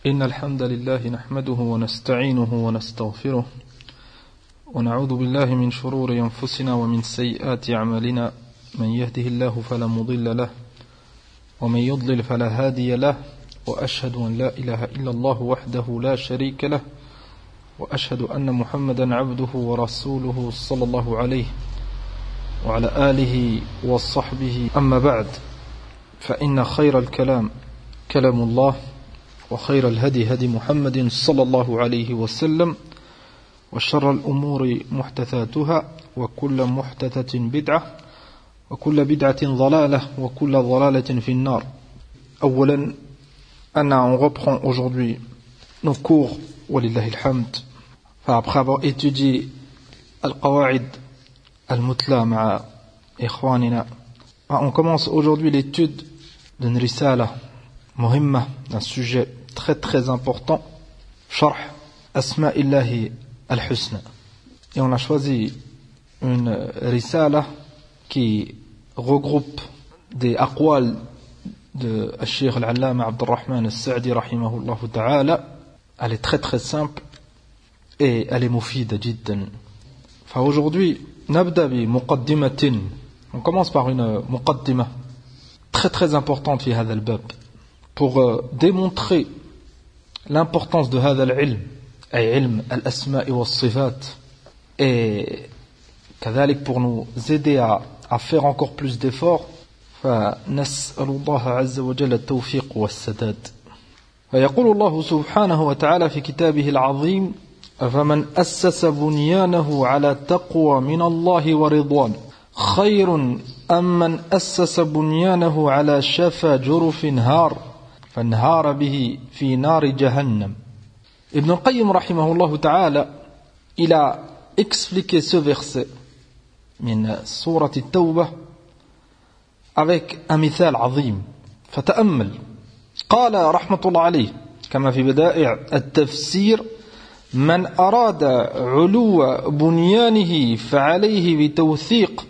إن الحمد لله نحمده ونستعينه ونستغفره ونعوذ بالله من شرور أنفسنا ومن سيئات أعمالنا من يهده الله فلا مضل له ومن يضلل فلا هادي له وأشهد أن لا إله إلا الله وحده لا شريك له وأشهد أن محمدا عبده ورسوله صلى الله عليه وعلى آله وصحبه أما بعد فإن خير الكلام كلام الله وخير الهدي هدي محمد صلى الله عليه وسلم وشر الأمور محدثاتها وكل محدثة بدعة وكل بدعة ضلالة وكل ضلالة في النار. أولا on reprend aujourd'hui nos cours walillahi alhamd. Après avoir étudié al-qawaid al-mutla ma'a ikhwanina, on commence aujourd'hui l'étude d'une risala muhimma, d'un sujet très très important, Sharh Asma'illahi al-Husna. Et on a choisi une risala qui regroupe des aqwal de Cheikh al-Allama Abdurrahman al-Sa'di rahimahullah ta'ala. Elle est très très simple et elle est mufida jiddan. Aujourd'hui, nabda bi muqaddimatin. On commence par une muqaddima très très importante fi hadha al-bab pour démontrer l'importance de hadha al-ilm, ay ilm al-asma'i wa as-sifat, et كذلك pour nous aider à faire encore plus d'efforts. فنسأل الله عز وجل التوفيق والسداد. فيقول الله سبحانه وتعالى في كتابه العظيم: فمن أسس بنيانه على تقوى من الله ورضوان خير أم من أسس بنيانه على شفا جرف هار فانهار به في نار جهنم. Ibn al-Qayyim rahimahullah ta'ala, il a expliqué ce verset من سورة التوبة avec un مثال عظيم. فتأمل. قال رحمة الله عليه كما في بدائع التفسير: من أراد علو بنيانه فعليه بتوثيق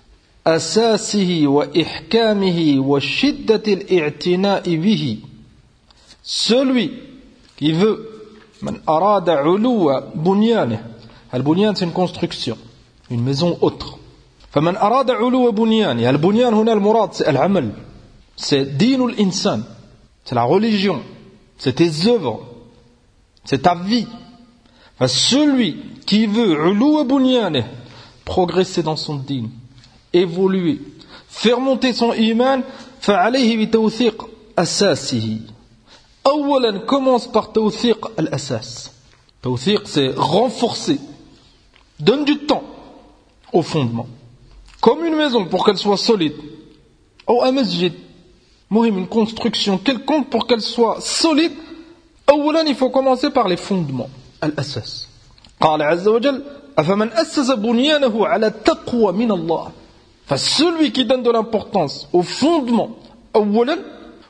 أساسه وإحكامه وشدة الاعتناء به. Celui qui veut من أراد علو بنيانه. البنيان c'est une construction, une maison autre. فمن أراد علو بنيانه. البنيان هنا المراد c'est العمل, c'est دين الإنسان, c'est la religion, c'est tes œuvres, c'est ta vie. Celui qui veut علو بنيانه, progresser dans son dîn, évoluer, faire monter son iman, فعليه بتوثيق أساسه. أولا commence par توثيق الأساس. توثيق c'est renforcer, donne du temps au fondement, comme une maison pour qu'elle soit solide, ou un masjid, une construction quelconque pour qu'elle soit solide. أولا il faut commencer par les fondements, الأساس. قال عز وجل: أفمن أسس بنيانه على تقوى من الله. Celui qui donne de l'importance au fondement, أولا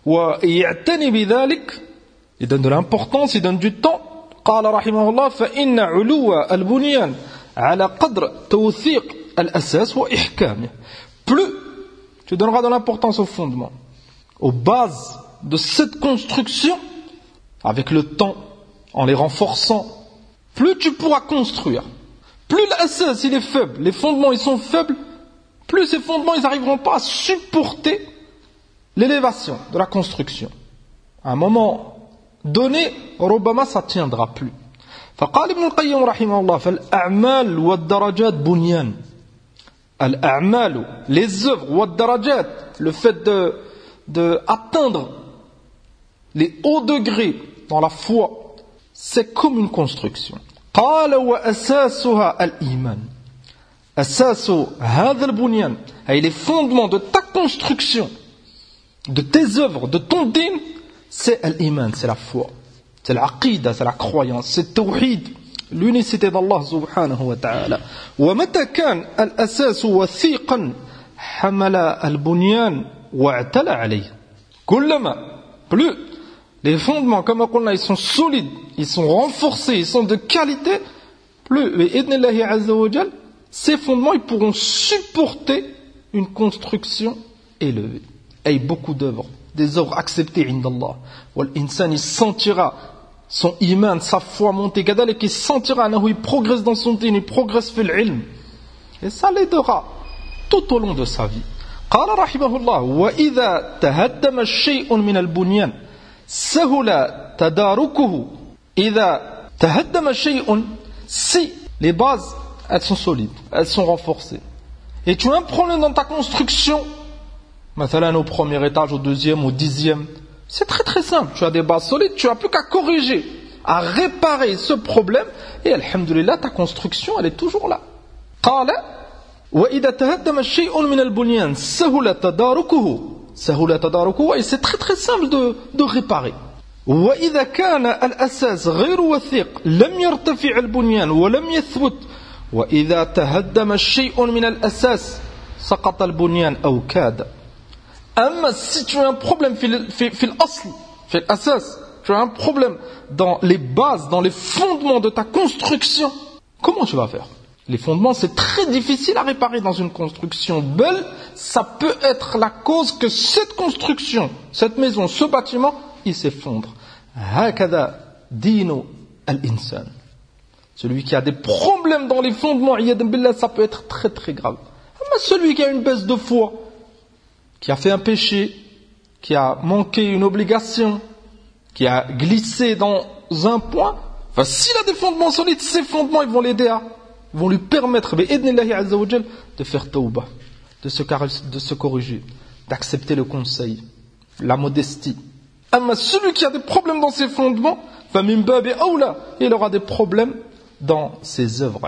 ويعتني بذلك, il donne de l'importance, il donne du temps. قال رحمه الله: فإن علو البنيان على قدر توثيق الأساس وإحكامه. Plus tu donneras de l'importance au fondement, aux bases de cette construction, avec le temps, en les renforçant, plus tu pourras construire. Plus l'asas il est faible, les fondements ils sont faibles, plus ces fondements ils n'arriveront pas à supporter l'élévation de la construction. À un moment donné, ربما ça ne tiendra plus. فقال ابن القيم رحمه الله: فالأعمال والدرجات بنيان. الأعمال, les œuvres, والدرجات, le fait de atteindre les hauts degrés dans la foi, c'est comme une construction. قال وأساسها الإيمان. أساس هذا البنيان, et les fondements de ta construction, de tes œuvres, de ton dîn, c'est l'iman, c'est la foi, c'est l'aqida, c'est la croyance, c'est le tawhid, l'unicité d'Allah subhanahu wa ta'ala. ومتى كان الأساس وثيقا حمل البنيان واعتلى عليه. كلما, plus les fondements, comme on l'a, ils sont solides, ils sont renforcés, ils sont de qualité, plus, bi'idhnillahi azza wa jal, ces fondements, ils pourront supporter une construction élevée. Et beaucoup d'œuvres, des œuvres acceptées indallah. L'insan il sentira son iman, sa foi monter, kadalik il sentira qu'il progresse dans son dîn, il progresse fil ilm. Et ça l'aidera tout au long de sa vie. قال رحمه الله وإذا تهدم الشيء من البنيان سهل تداركه إذا تهدم الشيء si les bases elles sont solides, elles sont renforcées et tu as un problème dans ta construction مثلا au premier étage, au deuxième, au 10e, c'est très très simple, tu as des bases solides, tu n'as plus qu'à corriger, à réparer ce problème et alhamdulillah ta construction elle est toujours là. قال وإذا تهدم الشيء من البنيان سهل تداركه et c'est très très simple de réparer. وإذا كان الأساس غير وثيق لم يرتفع البنيان ولم يثبت وإذا تهدم الشيء من الأساس سقط البنيان أو كاد. أما si tu as un problème في الأصل في الأساس, tu as un problème dans les bases, dans les fondements de ta construction, comment tu vas faire? Les fondements, c'est très difficile à réparer dans une construction belle. Ça peut être la cause que cette construction, cette maison, ce bâtiment, il s'effondre. Hakada dino al-insan. Celui qui a des problèmes dans les fondements, ça peut être très très grave. Mais celui qui a une baisse de foi, qui a fait un péché, qui a manqué une obligation, qui a glissé dans un point, enfin, s'il a des fondements solides, ces fondements, ils vont l'aider vont lui permettre de faire tawbah, de se corriger, d'accepter le conseil, la modestie. Mais celui qui a des problèmes dans ses fondements, il aura des problèmes dans ses œuvres.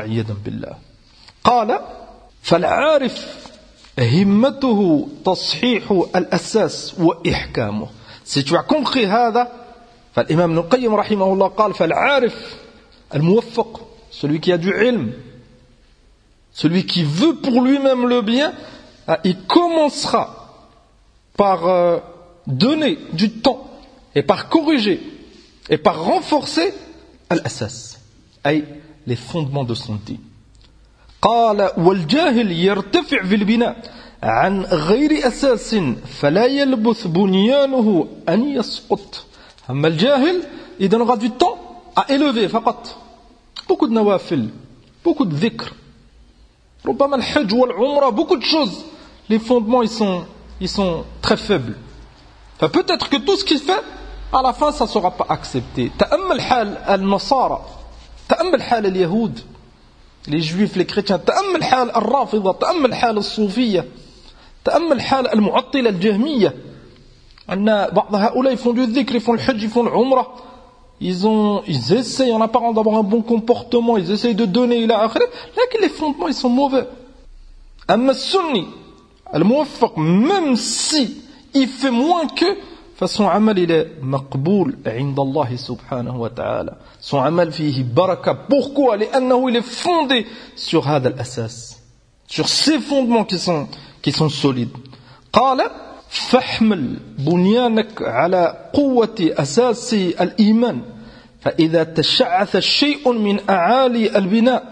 قال فالعارف همته تصحيح الأساس وإحكامه. Si tu as compris هذا, فالإمام ابن القيم رحمه الله قال فالعارف الموفق, celui qui a du ilm, celui qui veut pour lui-même le bien, il commencera par donner du temps et par corriger et par renforcer al-asas, les fondements de son dîn. قال والجاهل يرتفع في البناء عن غير أساس فلا يلبث بنيانه أن يسقط. أما الجاهل il donnera du temps à élever فقط, beaucoup de nawafil, beaucoup de dhikr, ربما الحج والعمرة, beaucoup de choses. Les fondements ils sont très faibles. Enfin, peut-être que tout ce qu'il fait à la fin ça ne sera pas accepté. تأمل حال النصارى, تأمل حال اليهود, les juifs, les chrétiens, تأمل حال الرافضة, تأمل حال الصوفية, تأمل حال المعطلة الجهمية. أن بعض هؤلاء font du dhikr, ils font le hajj, ils font l'umrah, ils essayent en apparence d'avoir un bon comportement, ils essayent de donner إلى آخره, mais les fondements ils sont mauvais. أما السني الموفق, même si il fait moins que, son amal il est maqboul عند الله سبحانه وتعالى. Son amal fihi baraka. Pourquoi? لأنه il est fondé sur هذا الأساس, sur ces fondements qui sont solides. قال فاحمل بنيانك على قوة أساس الإيمان فإذا تشعث شيء من أعالي البناء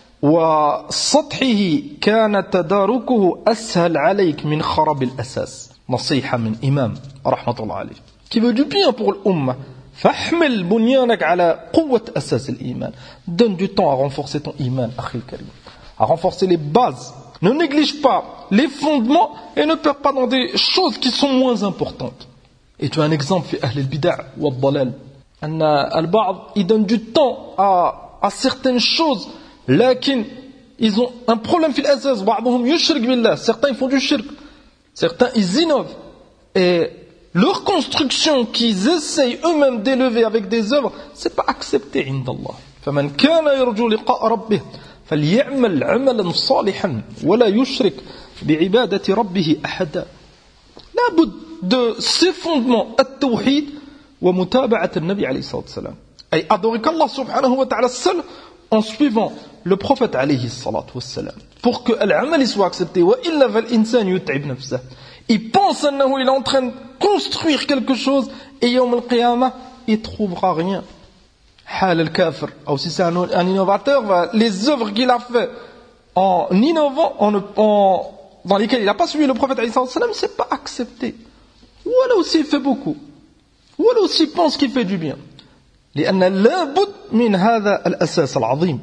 وسطحه كان تداركه أسهل عليك من خراب الأساس. نصيحة من إمام رحمة الله عليه qui veut du bien pour l'umma. فاحمل بنيانك على قوة أساس الإيمان. Donne du temps à renforcer ton iman, أخي الكريم, à renforcer les bases. Ne néglige pas les fondements et ne perds pas dans des choses qui sont moins importantes. Et tu as un exemple في أهل البدع والضلال أن البعض ils donnent du temps à certaines choses لكن ils ont un problème في الأساس. بعضهم يشرك بالله, certains ils font du shirk, certains ils innovent et leur construction qu'ils essayent eux-mêmes d'élever avec des œuvres, c'est pas accepté عند الله. فمن كان يرجو لقاء ربه فليعمل عملا صالحا ولا يشرك بعبادة ربه أحدا. لابد de ces fondements التوحيد ومتابعة النبي عليه الصلاة والسلام, أي adorer qu'Allah subhanahu wa ta'ala seul en suivant le prophète عليه الصلاة والسلام pour que العمل soit accepté. وإلا فالإنسان يتعب نفسه, il pense qu'il est en train de construire quelque chose et يوم القيامة il trouvera rien. حال الكافر, ou si c'est un innovateur, les œuvres qu'il a fait en innovant, dans lesquelles il n'a pas suivi le prophète alayhi salam, c'est pas accepté. ولو s'il fait beaucoup, ولو s'il pense qu'il fait du bien. لأن لابد من هذا الأساس العظيم.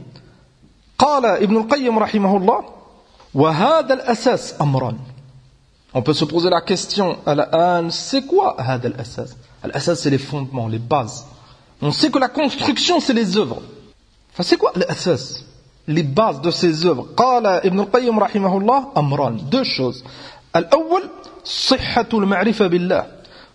قال ابن القيم رحمه الله وهذا الأساس أمران. On peut se poser la question الآن, c'est quoi هذا الأساس? الأساس c'est les fondements, les bases. On sait que la construction c'est les œuvres. Enfin, c'est quoi الأساس? Les bases de ces œuvres. قال ابن القيم رحمه الله أمران, deux choses. الأول صحة المعرفة بالله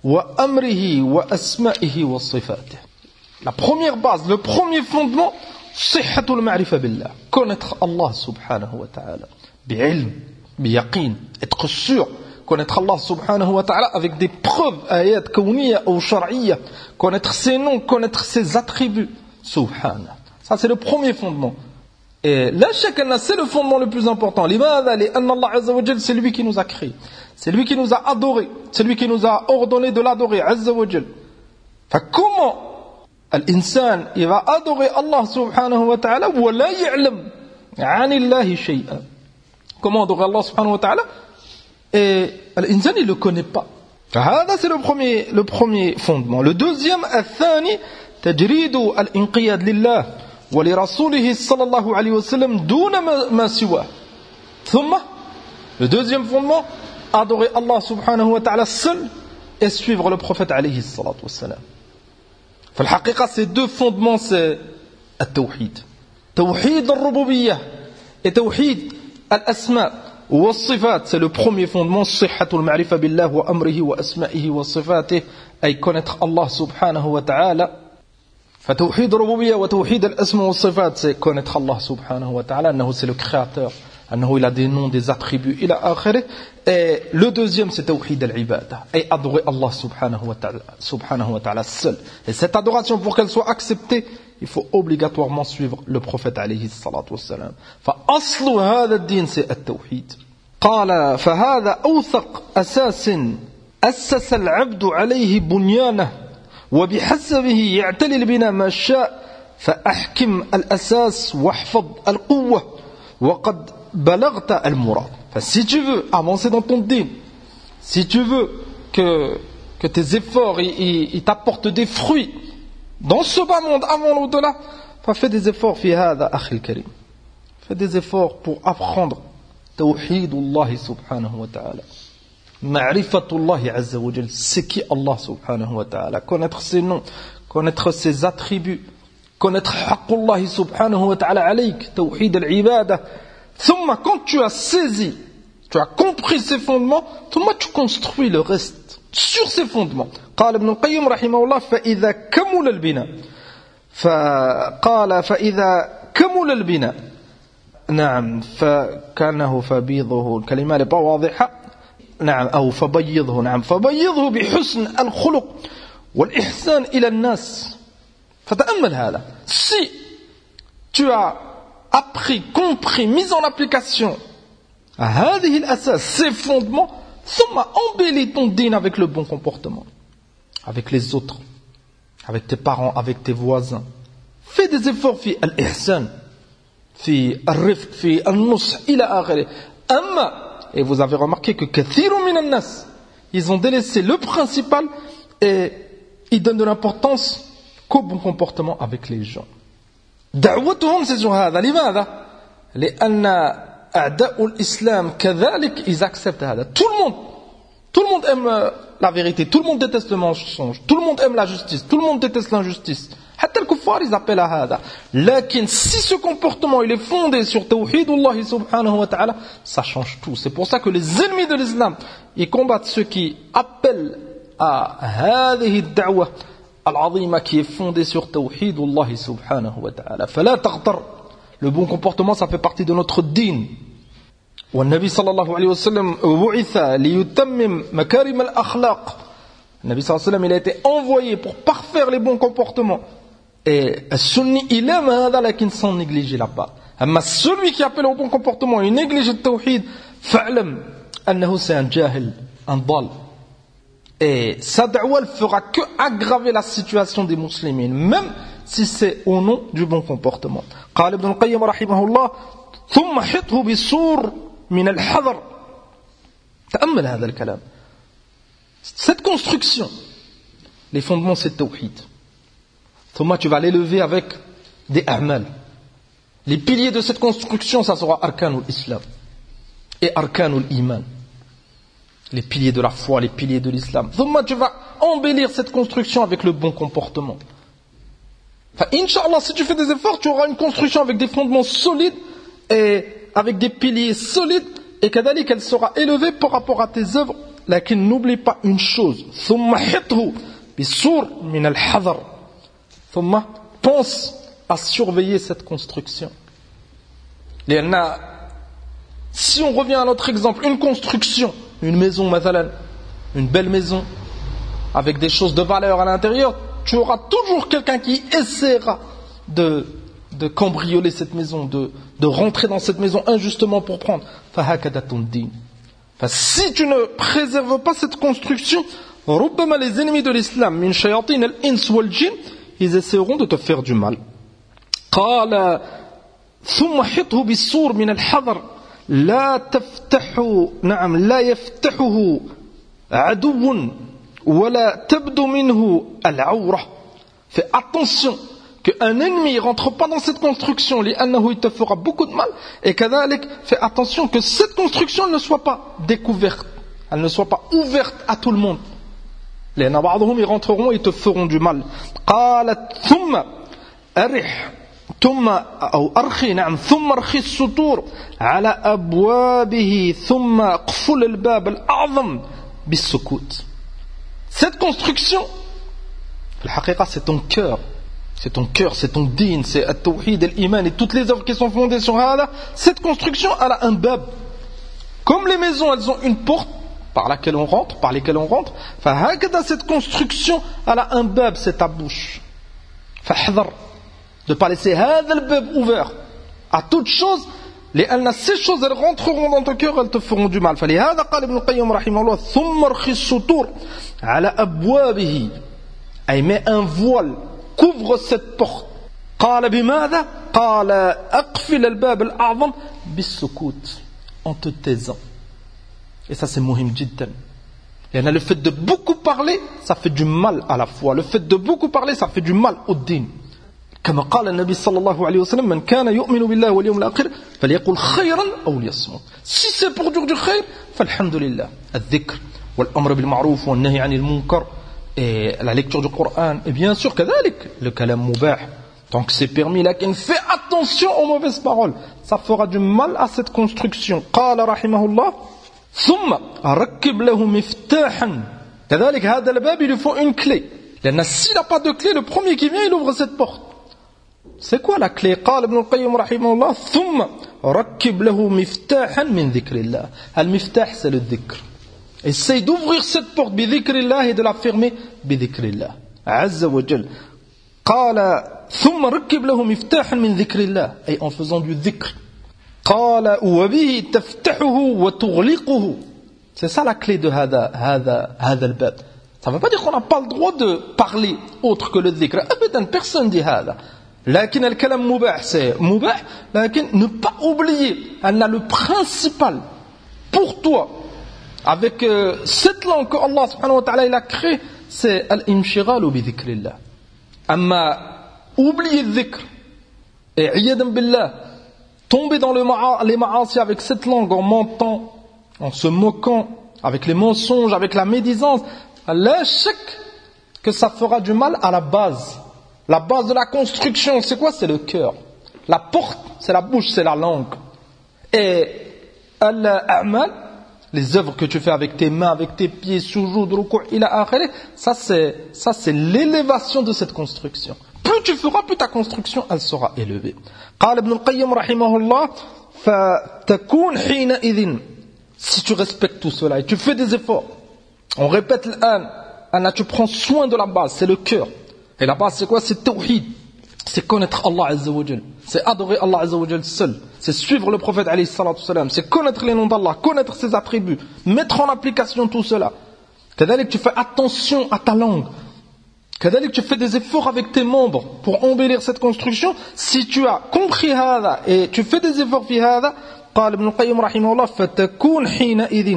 وأمره وأسمائه وصفاته. La première base, le premier fondement, صحة المعرفة بالله, connaître Allah subhanahu wa ta'ala, بعلم, بيقين, être sûr, connaître Allah subhanahu wa ta'ala avec des preuves, ayat kawniyya ou shar'iyya, connaître ses noms, connaître ses attributs, subhanahu. Ça c'est le premier fondement. Et la shakana, c'est le fondement le plus important. Limadha, li'anna Allah azza wa jal, c'est lui qui nous a créés, c'est lui qui nous a adorés, c'est lui qui nous a ordonné de l'adorer, azza wa jal. Comment الإنسان il va adorer Allah subhanahu wa ta'ala ولا يعلم عن الله شيئا? Comment adorer Allah subhanahu wa ta'ala et الإنسان il le connaît pas. فهذا c'est le premier fondement. Le deuxième الثاني تجريد الانقياد لله ولرسوله صلى الله عليه وسلم دون ما سواه. ثم le deuxième fondement, adorer Allah subhanahu wa ta'ala seul et suivre le prophète عليه الصلاة والسلام. فالحقيقة ces deux fondements c'est التوحيد, توحيد الربوبية et توحيد الأسماء والصفات. C'est le premier fondement, صحة المعرفة بالله وأمره وأسمائه وصفاته, أي connaître Allah subhanahu wa ta'ala. فتوحيد الربوبية وتوحيد الأسماء والصفات c'est connaître Allah subhanahu wa ta'ala, أنه c'est le créateur, أنه il a des noms, des attributs إلى آخره. Et le deuxième c'est توحيد العبادة, et adorer Allah subhanahu wa ta'ala seul. Et cette adoration, pour qu'elle soit acceptée, il faut obligatoirement suivre le prophète عليه الصلاة والسلام. فأصل هذا الدين c'est التوحيد. قال فهذا أوثق أساس أسس العبد عليه بنيانه وبحسبه يعتلي البناء ما شاء فأحكم الأساس واحفظ القوة وقد بلغت المراد. Enfin, si tu veux avancer dans ton dîn, si tu veux que tes efforts ils t'apportent des fruits dans ce bas monde avant l'au-delà, fais des efforts fi hada akhi al-karim, fais des efforts pour apprendre tawhidullah subhanahu wa ta'ala, ma'rifatullah azza wa jal, c'est qui Allah subhanahu wa ta'ala, connaître ses noms, connaître ses attributs, connaître haqqullah subhanahu wa ta'ala alayk, tawhid al-ibada. ثم, quand tu as saisi, tu as compris ces fondements, tu construis le reste sur ces fondements. قال ابن القيم رحمه الله فإذا كمل البناء فقال فإذا كمل البناء نعم فكانه فبيضه، الكلمة n'est pas واضحة، نعم أو فبيضه، نعم فبيضه بحسن الخلق والإحسان إلى الناس. فتأمل هذا. Si tu as appris, compris, mis en application هذه الأساس, ces fondements, ثم embellis ton dîn avec le bon comportement, avec les autres, avec tes parents, avec tes voisins. Fais des efforts في الإحسان, في الرفق, في النصح إلى آخره. أما, et vous avez remarqué que كثير من الناس, ils ont délaissé le principal et ils donnent de l'importance qu'au bon comportement avec les gens. دعوتهم c'est sur هذا. لماذا؟ لأن أعداء الإسلام كذلك ils acceptent هذا. Tout le monde aime la vérité, tout le monde déteste le mensonge, tout le monde aime la justice, tout le monde déteste l'injustice. حتى الكفار ils appellent à هذا. لكن si ce comportement il est fondé sur توحيد الله سبحانه وتعالى, ça change tout. C'est pour ça que les ennemis de l'islam ils combattent ceux qui appellent à هذه الدعوة العظيمة qui est fondée sur توحيد الله سبحانه وتعالى. فلا تغتر. Le bon comportement ça fait partie de notre dîn. والنبي صلى الله عليه وسلم بعث ليتمم مكارم الأخلاق. Le Nabi sallallahu alayhi wa sallam il a été envoyé pour parfaire les bons comportements. Et السني il aime هذا لكن sans négliger la part. أما celui qui appelle au bon comportement et néglige le tawhid, فاعلم أنه c'est un jahil, un dal. Et sa da'wa ne fera que aggraver la situation des musulmans, même si c'est au nom du bon comportement. قال ابن القيم رحمه الله ثم حطه بالسور من الحذر. تأمل هذا الكلام. Cette construction, les fondements c'est tawhid. Thumma tu vas l'élever avec des a'mal. Les piliers de cette construction, ça sera arkanul islam et arkanul iman. Les piliers de la foi, les piliers de l'islam. Thumma tu vas embellir cette construction avec le bon comportement. Enfin, Inch'Allah, si tu fais des efforts, tu auras une construction avec des fondements solides et avec des piliers solides, et qu'elle sera élevée par rapport à tes œuvres. Lakin n'oublie pas une chose. Thumma hithu bisur min al-hadar. Thumma, pense à surveiller cette construction. Si on revient à notre exemple, une construction, une maison, mathalan, une belle maison, avec des choses de valeur à l'intérieur, tu auras toujours quelqu'un qui essaiera de cambrioler cette maison, de rentrer dans cette maison injustement pour prendre. Si tu ne préserves pas cette construction, les ennemis de l'islam, min shayatin al-ins wal jinn, ils essaieront de te faire du mal. قال ثم حطه بالسور من الحذر لا يفتحه عدو ولا تبدو منه العورة. Fais attention qu'un ennemi ne rentre pas dans cette construction, لأنه il te fera beaucoup de mal, et كذلك fais attention que cette construction ne soit pas découverte, elle ne soit pas ouverte à tout le monde. لأن بعضهم ils rentreront et ils te feront du mal. قال ثم أرح ثم أو أرخي نعم ثم أرخي السطور على أبوابه ثم اقفل الباب الأعظم بالسكوت. Cette construction, c'est ton cœur, c'est ton din, c'est at-tawhid, al-iman et toutes les œuvres qui sont fondées sur hada. Cette construction, elle a un bab. Comme les maisons, elles ont une porte par lesquelles on rentre. Cette construction, elle a un bab, c'est ta bouche. Fahdhar, de ne pas laisser hada al-bab ouvert à toute chose. Ces choses, elles rentreront dans ton cœur, elles te feront du mal. فلهذا قال ابن القيم رحمه الله ثم ارخي السطور على أبوابه, أي mets un voile, couvre cette porte. قال بماذا؟ قال أقفل الباب الأعظم بالسكوت, en te taisant. Et ça c'est muhim jiddan. Le fait de beaucoup parler, ça fait du mal à la foi. Le fait de beaucoup parler, ça fait du mal au din. كما قال النبي صلى الله عليه وسلم من كان يؤمن بالله واليوم الآخر فليقل خيرا أو ليصمت. Si c'est pour dire du khayr, فالحمد لله. الذكر والأمر بالمعروف والنهي عن المنكر et la lecture du Coran, et bien sûr كذلك le kalam mubah, tant que c'est permis. لكن fais attention aux mauvaises paroles, ça fera du mal à cette construction. قال رحمه الله ثم ركب له مفتاحا كذلك هذا الباب, il lui faut une clé. لأن s'il n'a pas de clé, le premier qui vient il ouvre cette porte. C'est quoi la clé? قال ابن القيم رحمه الله ثم ركب له مفتاحا من ذكر الله. المفتاح c'est le dhikr. Essaye d'ouvrir cette porte بذكر الله et de la fermer بذكر الله عز وجل. قال ثم ركب له مفتاحا من ذكر الله, et en faisant du dhikr. قال وبه تفتحه وتغلقه. C'est ça la clé de هذا الباب. Ça ne veut pas dire qu'on n'a pas le droit de parler autre que le dhikr. Personne dit هذا. لكن الكلام مباح, c'est مباح, لكن ne pas oublier, elle a le principal pour toi avec cette langue que Allah subhanahu wa ta'ala il a créée, c'est al-imshighalu bi dhikrillah. Amma oublier le dhikr et iyadan billah, tomber dans les ma'asi avec cette langue en mentant, en se moquant, avec les mensonges, avec la médisance, la shak que ça fera du mal à la base. La base de la construction, c'est quoi? C'est le cœur. La porte, c'est la bouche, c'est la langue. Et al-a'mal, les œuvres que tu fais avec tes mains, avec tes pieds, sujoud, ruku', ila akhirih, ça c'est l'élévation de cette construction. Plus tu feras, plus ta construction, elle sera élevée. قال ابن القيم رحمه الله فتكون حينئذ, si tu respectes tout cela et tu fais des efforts, on répète l'an, tu prends soin de la base, c'est le cœur. Et la base c'est quoi? C'est tawhid, c'est connaître Allah Azza wa Jal, c'est adorer Allah Azza wa Jal seul, c'est suivre le prophète alayhi salatu salam, c'est connaître les noms d'Allah, connaître ses attributs, mettre en application tout cela. C'est-à-dire que tu fais attention à ta langue, c'est-à-dire que tu fais des efforts avec tes membres pour embellir cette construction. Si tu as compris hada et tu fais des efforts fi hada, قال ابن القيم رحمه الله فتكون حينئذ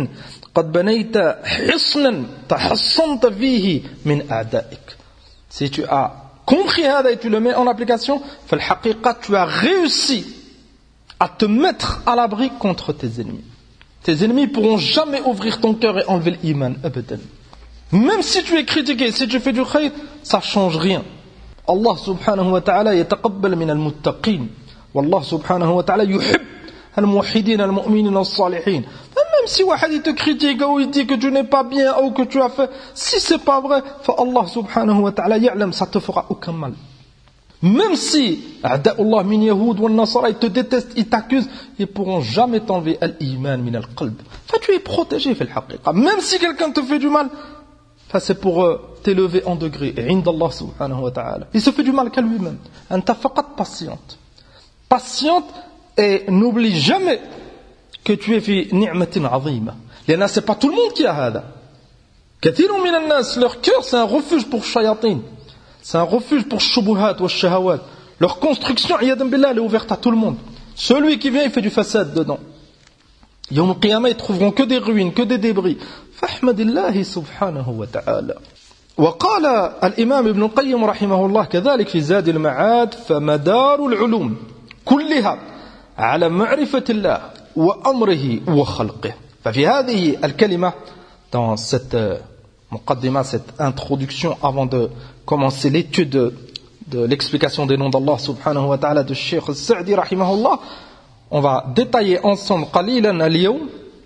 قد بنيت حصنا تحصنت فيه من أعدائك. Si tu as compris هذا et tu le mets en application, في الحقيقة tu as réussi à te mettre à l'abri contre tes ennemis. Tes ennemis ne pourront jamais ouvrir ton cœur et enlever l'iman, abadan. Même si tu es critiqué, si tu fais du khayr, ça ne change rien. Allah subhanahu wa ta'ala yataqabbal min al-muttaqin. Wallah subhanahu wa ta'ala yuhib al-muwahhidin al-mu'minin al-salihin. Même si wahad te critique ou il dit que tu n'es pas bien ou que tu as fait, si c'est pas vrai, Allah subhanahu wa ta'ala ya'lam, ça te fera aucun mal. Même si a'da'ullah min yahoud ou nasara, ils te détestent, ils t'accusent, ils pourront jamais t'enlever al-iman min al-qalb. Tu es protégé fil haqiqa. Même si quelqu'un te fait du mal, c'est pour t'élever en degré. Indallah subhanahu wa ta'ala. Il se fait du mal qu'à lui-même. Anta faqat patiente. Patiente et n'oublie jamais que tu es fi ni'matin azima. L'ana, c'est pas tout le monde qui a hada. Kathirun min an-nas, leur cœur c'est un refuge pour shayatin. C'est un refuge pour shubuhat wa shahawat. Leur construction, iyadan billah, elle est ouverte à tout le monde. Celui qui vient, il fait du fasad dedans. Yawm al-qiyamah, ils trouveront que des ruines, que des débris. Fahmadillahi subhanahu wa ta'ala. وقال الإمام ابن القيم رحمه الله كذلك في زاد المعاد فمدار العلوم كلها على معرفة الله وأمره وخلقه. ففي هذه الكلمة, dans cette muqaddima, cette introduction avant de commencer l'étude de l'explication des noms d'Allah subhanahu wa ta'ala de Cheikh al-Sa'di rahimahullah, on va détailler ensemble qalilan al-yawm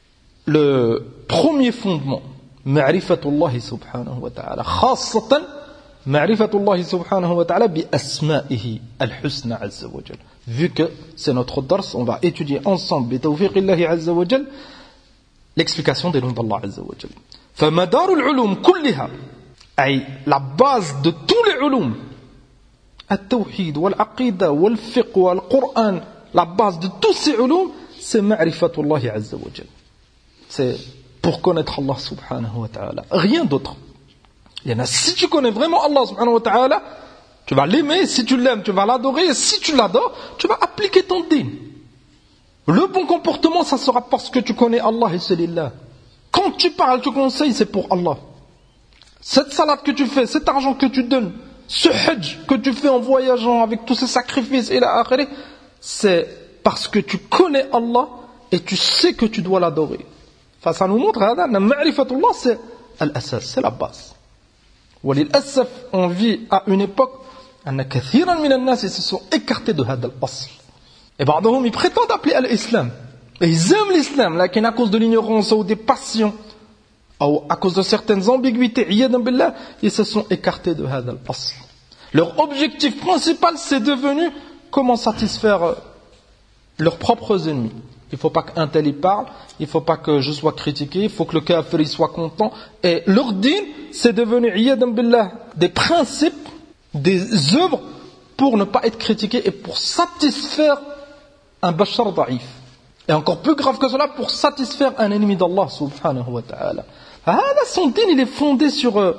le premier fondement, ma'rifatullahi subhanahu wa ta'ala, khassatan ma'rifatullahi subhanahu wa ta'ala bi asma'ihi al-husna azza wa jal. Vu que c'est notre dars, on va étudier ensemble bi tawfiqillahi azza wa jal l'explication des noms d'Allah azza wa jal. Fa madarul ulum kulliha, ay la base de tous les ulum, al-tawhid wal-aqida wal-fiqh wal-Qur'an, la base de tous ces ulum, c'est ma'rifatullahi azza wa jal. C'est pour connaître Allah subhanahu wa ta'ala. Rien d'autre. Si tu connais vraiment Allah subhanahu wa ta'ala, tu vas l'aimer. Si tu l'aimes, tu vas l'adorer. Et si tu l'adores, tu vas appliquer ton din. Le bon comportement, ça sera parce que tu connais Allah et c'est lillah. Quand tu parles, tu conseilles, c'est pour Allah. Cette salade que tu fais, cet argent que tu donnes, ce hajj que tu fais en voyageant avec tous ces sacrifices et la akhirah, c'est parce que tu connais Allah et tu sais que tu dois l'adorer. Enfin, ça nous montre, ma'rifatullah, c'est al-asas, c'est la base. Walil-asaf, on vit à une époque, kathiran min an-nas, ils se sont écartés de hadal asl. Et ba'dahum, ils prétendent appeler à l'islam. Et ils aiment l'islam, là, à cause de l'ignorance ou des passions, ou à cause de certaines ambiguïtés, iyadan billah, ils se sont écartés de hadal asl. Leur objectif principal, c'est devenu comment satisfaire leurs propres ennemis. Il ne faut pas qu'un tel y parle, il ne faut pas que je sois critiqué, il faut que le kafir soit content. Et leur din, c'est devenu, iyadan billah, des principes, des œuvres pour ne pas être critiqué et pour satisfaire un bashar da'if. Et encore plus grave que cela, pour satisfaire un ennemi d'Allah subhanahu wa ta'ala. Son din, il est fondé sur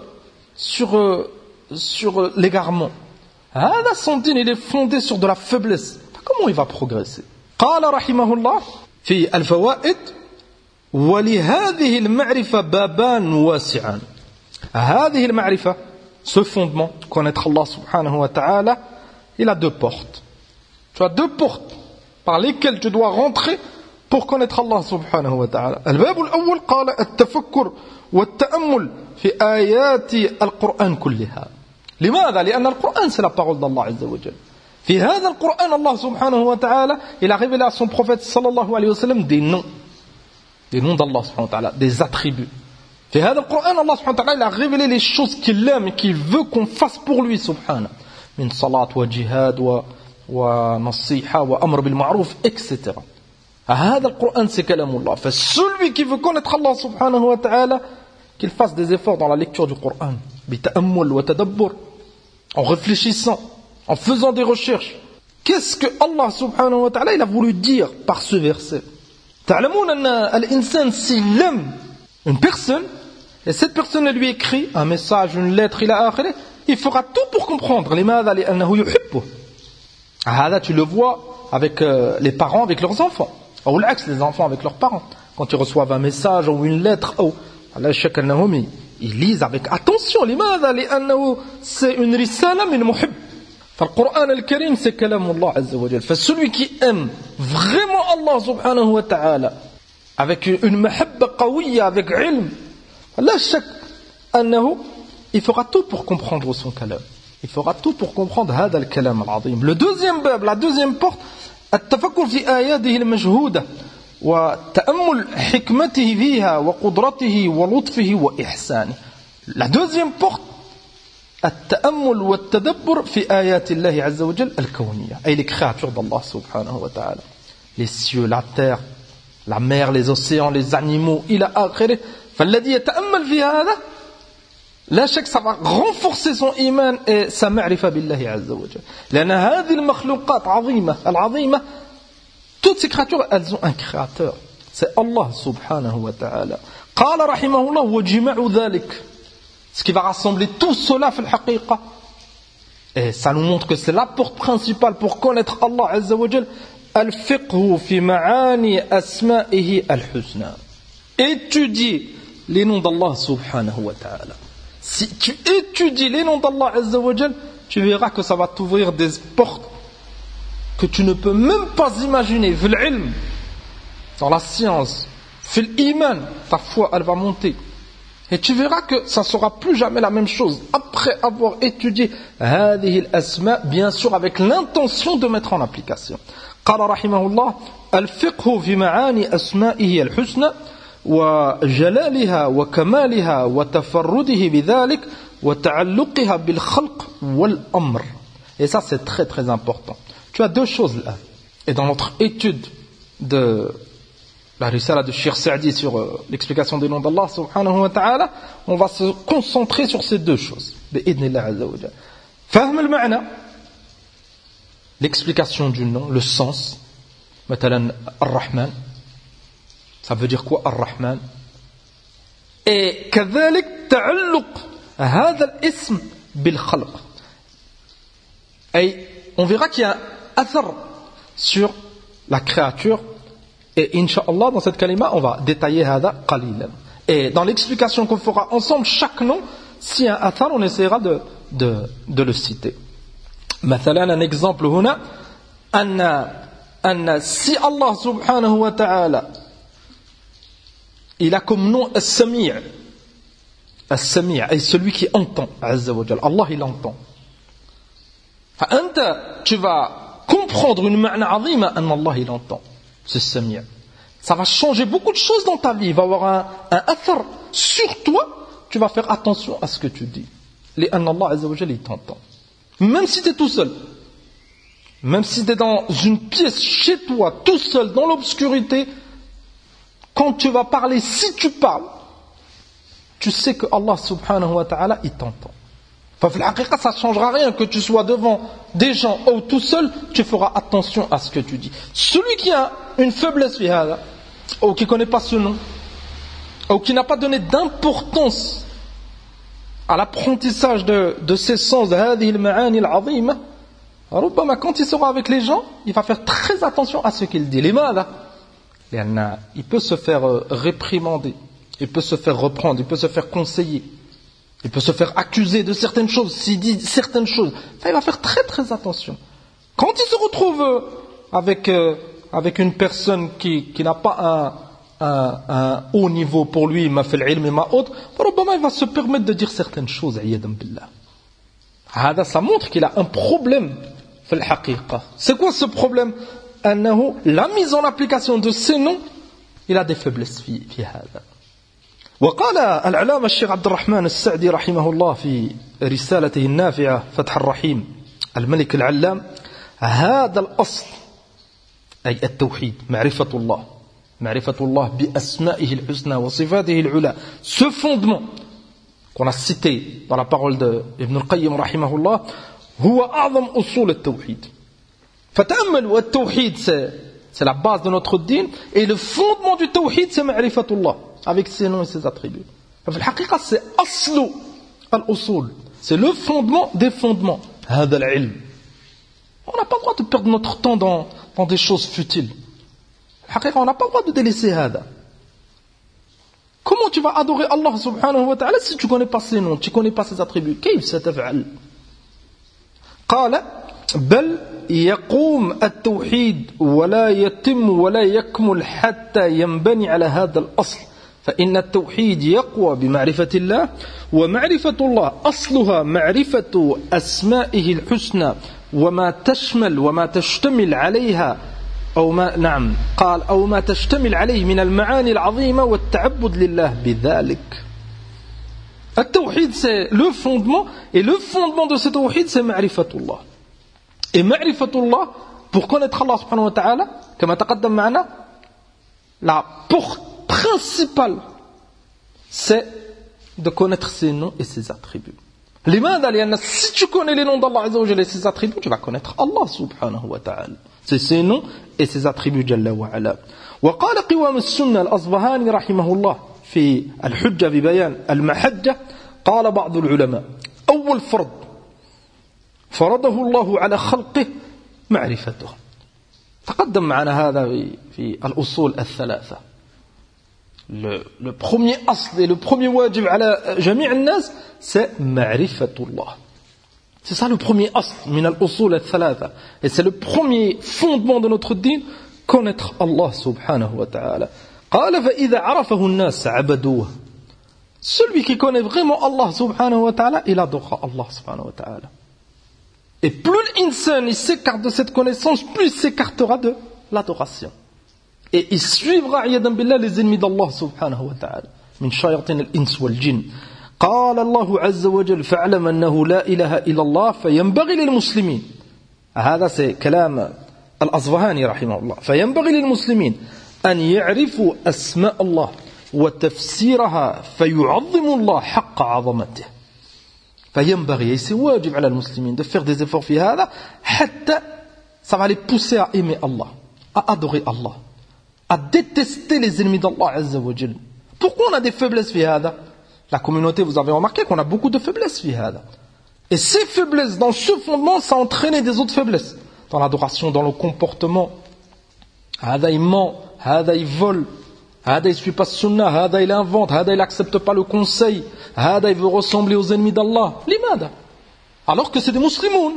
l'égarement. Son din, il est fondé sur de la faiblesse. Comment il va progresser? قال رحمه الله في الفوائد ولهذه المعرفة بابان واسعان. هذه المعرفة, ce fondement, connaître Allah subhanahu wa ta'ala, il a deux portes. Tu as deux portes par lesquelles tu dois rentrer pour connaître Allah subhanahu wa ta'ala. الباب الأول قال التفكر والتأمل في آيات القرآن كلها. لماذا؟ لأن القرآن c'est la parole d'Allah عز وجل. في هذا القرآن الله سبحانه وتعالى il a révélé à son prophète sallallahu alayhi wa sallam des noms d'Allah subhanahu wa ta'ala, des attributs. في هذا القرآن الله سبحانه وتعالى il a révélé les choses qu'il aime et qu'il veut qu'on fasse pour lui subhanahu, من صلاة وجهاد ونصيحة وأمر بالمعروف etc. هذا القرآن c'est كلام الله. Celui qui veut connaître Allah subhanahu wa ta'ala, qu'il fasse des efforts dans la lecture du Coran, بتأمل وتدبر, en réfléchissant, en faisant des recherches. Qu'est-ce que Allah subhanahu wa ta'ala il a voulu dire par ce verset? تعلمون أن الإنسان s'il aime une personne et cette personne lui écrit un message, une lettre, il fera tout pour comprendre. لماذا؟ لأنه يحبه. هذا tu le vois avec les parents avec leurs enfants, ou العكس, les enfants avec leurs parents. quand ils reçoivent un message ou une lettre, ils lisent avec attention. لماذا؟ لأنه c'est une risala min muhib. فالقرآن الكريم c'est كلام الله عز وجل. فcelui qui aime vraiment Allah subhanahu wa ta'ala avec une mahabba qawiyya, avec ilm, لا شك أنه il fera tout pour comprendre son kalam. Il fera tout pour comprendre هذا الكلام العظيم. Le deuxième bab, la deuxième porte, التفكر في آياته المشهودة وتأمل حكمته فيها وقدرته ولطفه وإحسانه. La deuxième porte, التأمل والتدبر في آيات الله عز وجل الكونية, أي les créatures d'Allah subhanahu wa ta'ala, les cieux, la terre, la mer, les océans, les animaux, إلى آخره. فالذي يتأمل في هذا لا شك ça va renforcer son iman et sa معرفة بالله عز وجل. لأن هذه المخلوقات عظيمة العظيمة, toutes ces créatures, elles ont un créateur, c'est Allah subhanahu wa ta'ala. قال رحمه الله وجمع ذلك, ce qui va rassembler tout cela في الحقيقة, et ça nous montre que c'est la porte principale pour connaître Allah عز وجل, الفقه في معاني أسمائه الحسنى. Étudier les noms d'Allah subhanahu wa ta'ala. Si tu étudies les noms d'Allah azza wa jal, tu verras que ça va t'ouvrir des portes que tu ne peux même pas imaginer. Fil ilm, dans la science, fil iman, ta foi elle va monter. Et tu verras que ça ne sera plus jamais la même chose après avoir étudié هذه الأسماء, bien sûr avec l'intention de mettre en application. قال رحمه الله الفقه في معاني أسمائه الحسنى وجلالها وكمالها وتفرده بذلك وتعلقها بالخلق والأمر. Et ça c'est très très important. Tu as deux choses là. Et dans notre étude de la risala de Cheikh Saadi sur l'explication des noms d'Allah subhanahu wa ta'ala, on va se concentrer sur ces deux choses. Bi'idhnillah azza wa jalla. Fahm al-ma'na, l'explication du nom, le sens. Matalan ar-Rahman. Ça veut dire quoi Ar-Rahman? Et كذلك تعلق هذا الاسم بالخلق. Et on verra qu'il y a un athar sur la créature. Et Inch'Allah, dans cette kalima, on va détailler هذا قليلا. Et dans l'explication qu'on fera ensemble, chaque nom, s'il y a un athar, on essaiera de le citer. مثلا un exemple هنا أن si Allah subhanahu wa ta'ala il a comme nom As-Sami'. As-Sami', et celui qui entend, Azza wa Jal. Allah, il entend. Tu vas comprendre une ma'na azima, an Allah, il entend. C'est Sami'. Ça va changer beaucoup de choses dans ta vie. Il va y avoir un athar sur toi. Tu vas faire attention à ce que tu dis. L'an Allah, Azza wa Jal, il t'entend. Même si tu es tout seul. Même si tu es dans une pièce chez toi, tout seul, dans l'obscurité, quand tu vas parler, si tu parles, tu sais que Allah subhanahu wa ta'ala, il t'entend. Enfin, ça ne changera rien que tu sois devant des gens ou tout seul, tu feras attention à ce que tu dis. Celui qui a une faiblesse, ou qui ne connaît pas ce nom, ou qui n'a pas donné d'importance à l'apprentissage de ces sens, quand il sera avec les gens, il va faire très attention à ce qu'il dit. Les malades, il peut se faire réprimander, il peut se faire reprendre, il peut se faire conseiller, il peut se faire accuser de certaines choses, s'il dit certaines choses. Enfin, il va faire très très attention. Quand il se retrouve avec une personne qui n'a pas un haut niveau pour lui, il fait l'ilm et ma autre, il va se permettre de dire certaines choses. Ça montre qu'il a un problème. C'est quoi ce problème? La mise en application de ces noms, il a des faiblesses في هذا. وقال العلامة الشيخ عبد الرحمن السعدي رحمه الله في رسالته النافعة فتح الرحيم الملك العلام هذا الأصل أي التوحيد معرفة الله بأسمائه الحسنى وصفاته العلى. Ce fondement qu'on a cité dans la parole de Ibn al-Qayyim رحمه الله هو أعظم أصول التوحيد. فتأمل والتوحيد c'est la base de notre dîn et le fondement du tawhid c'est ma'rifatullah avec ses noms et ses attributs. في الحقيقة c'est أصل الأصول, c'est le fondement des fondements. هذا العلم. On n'a pas le droit de perdre notre temps dans des choses futiles. الحقيقة on n'a pas le droit de délaisser هذا. Comment tu vas adorer Allah subhanahu wa ta'ala si tu ne connais pas ses noms, tu ne connais pas ses attributs? كيف ستفعل؟ قال بل يقوم التوحيد ولا يتم ولا يكمل حتى ينبني على هذا الأصل فإن التوحيد يقوى بمعرفة الله ومعرفة الله أصلها معرفة أسمائه الحسنى وما تشمل وما تشتمل عليها أو ما تشتمل عليه من المعاني العظيمة والتعبد لله بذلك. التوحيد c'est le fondement et le fondement de ce tawhid c'est ma'rifatullah. Et ma'rifatullah, pour connaître Allah subhanahu wa ta'ala, comme تقدم معنا, la porte principale c'est de connaître ses noms et ses attributs. لماذا؟ لأن si tu connais les noms d'Allah Azza wa Jalla et ses attributs, tu vas connaître Allah subhanahu wa ta'ala. C'est ses noms et ses attributs جل وعلا. وقال قوام السنة الأصبهاني رحمه الله في الحجة ببيان المحجة قال بعض العلماء أول فرض فرضه الله على خلقه معرفته. تقدم معنا هذا في الأصول الثلاثة. Le premier asl et le premier wajib على جميع الناس c'est معرفتullah. C'est ça le premier asl min al-usul al-thalatha. Et c'est le premier fondement de notre dîn, connaître Allah subhanahu wa ta'ala. قال فإذا عرفه الناس عبدوه. Celui qui connaît vraiment Allah subhanahu wa ta'ala, il adorera Allah subhanahu wa ta'ala. Et plus l'insan il s'écarte de cette connaissance, plus il s'écartera de l'adoration. Et il suivra yadan billah les ennemis d'Allah subhanahu wa ta'ala. Min shayatin al-ins wal-jinn. قال الله عز وجل فاعلم أنه لا إله إلا الله فينبغي للمسلمين. هذا سي كلام الأصبهاني رحمه الله. فينبغي للمسلمين أن يعرفوا أسماء الله وتفسيرها فيعظموا الله حق عظمته. فينبغي c'est واجب على المسلمين de faire des efforts في هذا حتى ça va les pousser à aimer Allah, à adorer Allah, à détester les ennemis d'Allah Azza wa Jal. Pourquoi on a des faiblesses في هذا? La communauté, vous avez remarqué qu'on a beaucoup de faiblesses في هذا. Et ces faiblesses, dans ce fondement, ça a entraîné des autres faiblesses. Dans l'adoration, dans le comportement. هذا il ment, هذا il vole, هذا il suit pas sunnah, هذا il invente, هذا il accepte pas le conseil, هذا il veut ressembler aux ennemis d'Allah. لماذا? Alors que c'est des musulmans.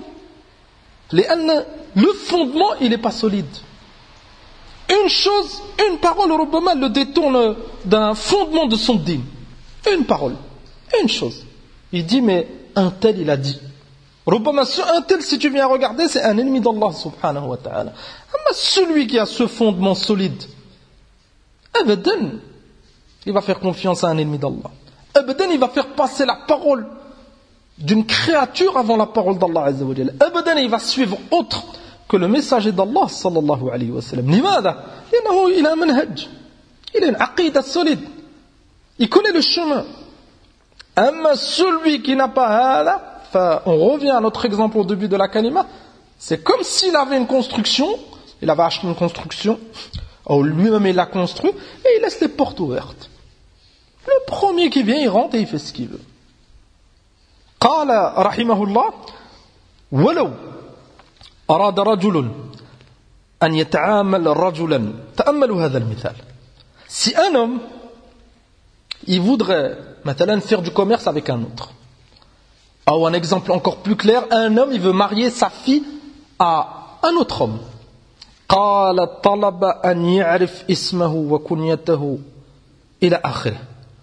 لأن le fondement, il n'est pas solide. Une chose, une parole, ربما le détourne d'un fondement de son dîn. Une parole, une chose. Il dit, mais un tel, il a dit. ربما un tel, si tu viens regarder, c'est un ennemi d'Allah subhanahu wa ta'ala. Mais celui qui a ce fondement solide, abadan, il va faire confiance à un ennemi d'Allah. Abadan, il va faire passer la parole d'une créature avant la parole d'Allah Azza wa Jalla. Abadan, il va suivre autre que le messager d'Allah sallallahu alayhi wa sallam. لماذا؟ لأنه il a un manhaj, il a une aqida solide. Il connaît le chemin. Mais celui qui n'a pas hada, on revient à notre exemple au début de la kalima, c'est comme s'il avait une construction, il avait acheté une construction, ou lui-même il l'a construit, et il laisse les portes ouvertes. Le premier qui vient, il rentre et il fait ce qu'il veut. قال رحمه الله ولو أراد رجل أن يتعامل رجلا تأملوا هذا المثال. Si un homme il voudrait maintenant faire du commerce avec un autre. Ou un exemple encore plus clair, un homme il veut marier sa fille à un autre homme. قال طلب أن يعرف اسمه وكنيته إلى آخره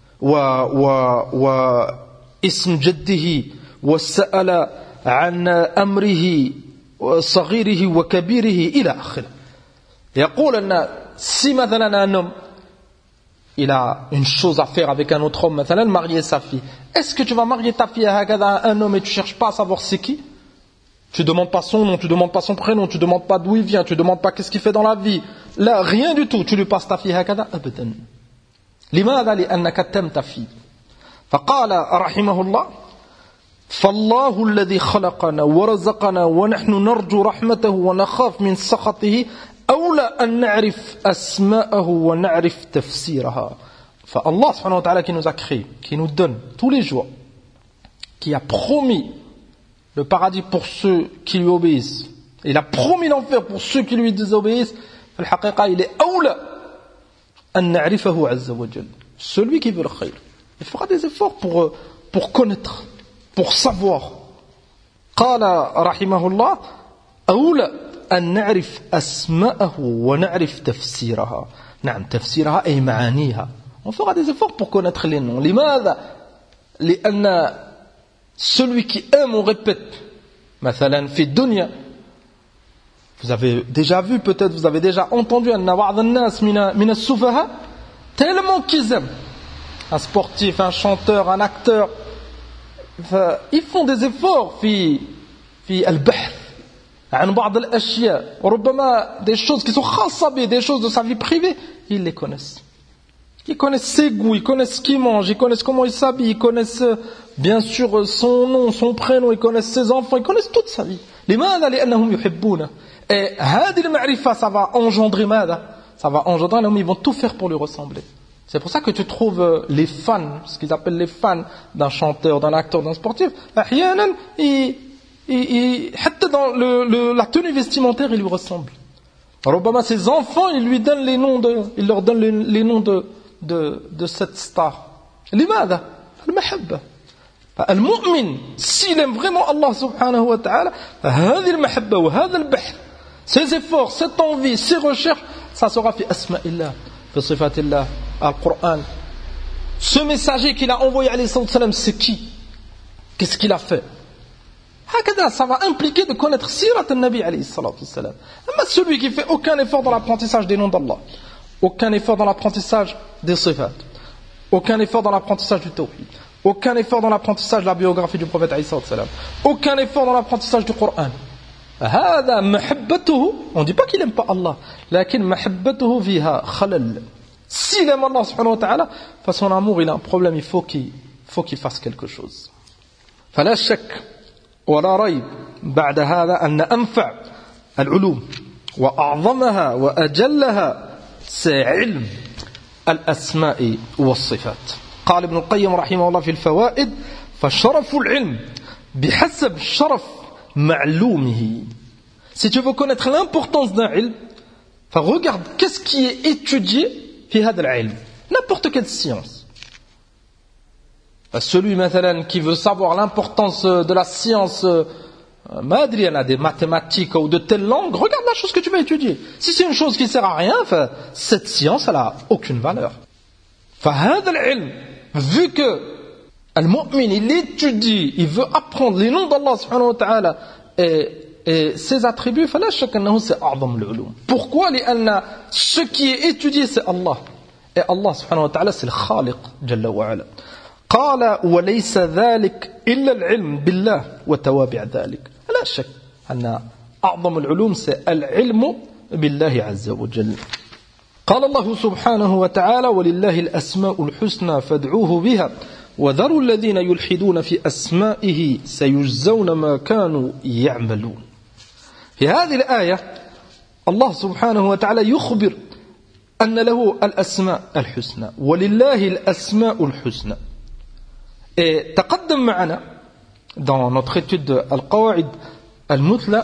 واسم جده وسأل عن أمره صغيره وكبيره إلى آخره. يقول أن si مثلا un homme il a une chose à faire avec un autre homme, maintenant, marier sa fille. Est-ce que tu vas marier ta fille à un homme et tu ne cherches pas à savoir c'est qui? Tu ne demandes pas son nom, tu ne demandes pas son prénom, tu ne demandes pas d'où il vient, tu ne demandes pas qu'est-ce qu'il fait dans la vie. Là, rien du tout. Tu lui passes ta fille à abadan. لماذا؟ لأنك تم ta fille. فقال رحمه الله فالله الذي خلقنا ورزقنا ونحن نرجو رحمته ونخاف من سخطه أولى أن نعرف أسماءه ونعرف تفسيرها. فالله سبحانه وتعالى qui nous a créé, qui nous donne tous les jours, qui a promis le paradis pour ceux qui lui obéissent, il a promis l'enfer pour ceux qui lui désobéissent, il est أولى أن نعرفه عز وجل. celui qui veut le khayr. Il fera des efforts pour connaître, pour savoir. قال رحمه الله أولى أن نعرف أسماءه ونعرف تفسيرها. نعم تفسيرها أي معانيها. On fera des efforts pour connaître les noms. لماذا؟ لأن celui qui aime, on répète. مثلا في الدنيا. Vous avez déjà vu, peut-être vous avez déjà entendu أن بعض الناس من السفهاء tellement qu'ils aiment un sportif, un chanteur, un acteur, ils font des efforts في البحث عن بعض الأشياء وربما des choses qui sont خاصة به, des choses de sa vie privée, ils les connaissent. Ils connaissent ses goûts, ils connaissent ce qu'il mange, ils connaissent comment il s'habille, ils connaissent bien sûr son nom, son prénom, ils connaissent ses enfants, ils connaissent toute sa vie. لماذا؟ لأنهم يحبونه. Et هذه المعرفة, ça va engendrer ماذا؟ Ça va engendrer l'homme, ils vont tout faire pour lui ressembler. C'est pour ça que tu trouves les fans, ce qu'ils appellent les fans d'un chanteur, d'un acteur, d'un sportif, أحيانا حتى dans la tenue vestimentaire, ils lui ressemblent. ربما ses enfants, ils lui donnent les noms ils leur donnent les noms de cette star. لماذا؟ المحبة. المؤمن s'il aime vraiment Allah subhanahu wa ta'ala, هذه المحبة وهذا البحث, ses efforts, cette envie, ses recherches, ça sera في أسماء الله, في صفات الله, Al-Qur'an. Ce messager qu'il a envoyé alayhi salam, c'est qui? Qu'est-ce qu'il a fait? Ça va impliquer de connaître Sirat al-Nabi alayhi salam. Mais celui qui fait aucun effort dans l'apprentissage des noms d'Allah, aucun effort dans l'apprentissage des sifat, aucun effort dans l'apprentissage du tawhid, aucun effort dans l'apprentissage de la biographie du prophète alayhi salam, aucun effort dans l'apprentissage du Coran. هذا محبته, on ne dit pas qu'il n'aime pas Allah, لكن محبته فيها خلل. S'il aime Allah subhanahu wa ta'ala, son amour il a un problème, il faut qu'il fasse quelque chose. فلا شك ولا ريب بعد هذا أن أنفع العلوم وأعظمها وأجلها علم الأسماء والصفات. قال ابن القيم رحمه الله في الفوائد فشرف العلم بحسب شرف معلومه. Si tu veux connaître l'importance d'un ilm, regarde qu'est-ce qui est étudié في هذا العلم, n'importe quelle science. Celui مثلا qui veut savoir l'importance de la science, il y en a des mathématiques ou de telle langue, regarde la chose que tu vas étudier. Si c'est une chose qui ne sert à rien, cette science elle n'a aucune valeur. فهذا العلم, vu que المؤمن il étudie, il veut apprendre les noms d'Allah subhanahu wa ta'ala et ses attributs, فلا شك أنه c'est أعظم العلوم. Pourquoi? لأن ce qui est étudié c'est Allah, et Allah subhanahu wa ta'ala c'est le khaliq جل وعلا. قال وليس ذلك إلا العلم بالله وتوابع ذلك. لا شك أن أعظم العلوم c'est العلم بالله عز وجل. قال الله سبحانه وتعالى ولله الأسماء الحسنى فادعوه بها وذروا الذين يلحدون في أسمائه سيجزون ما كانوا يعملون. في هذه الآية الله سبحانه وتعالى يخبر أن له الأسماء الحسنى ولله الأسماء الحسنى. Et تقدم معنا dans notre étude de Al-Qawa'id Al-Mutla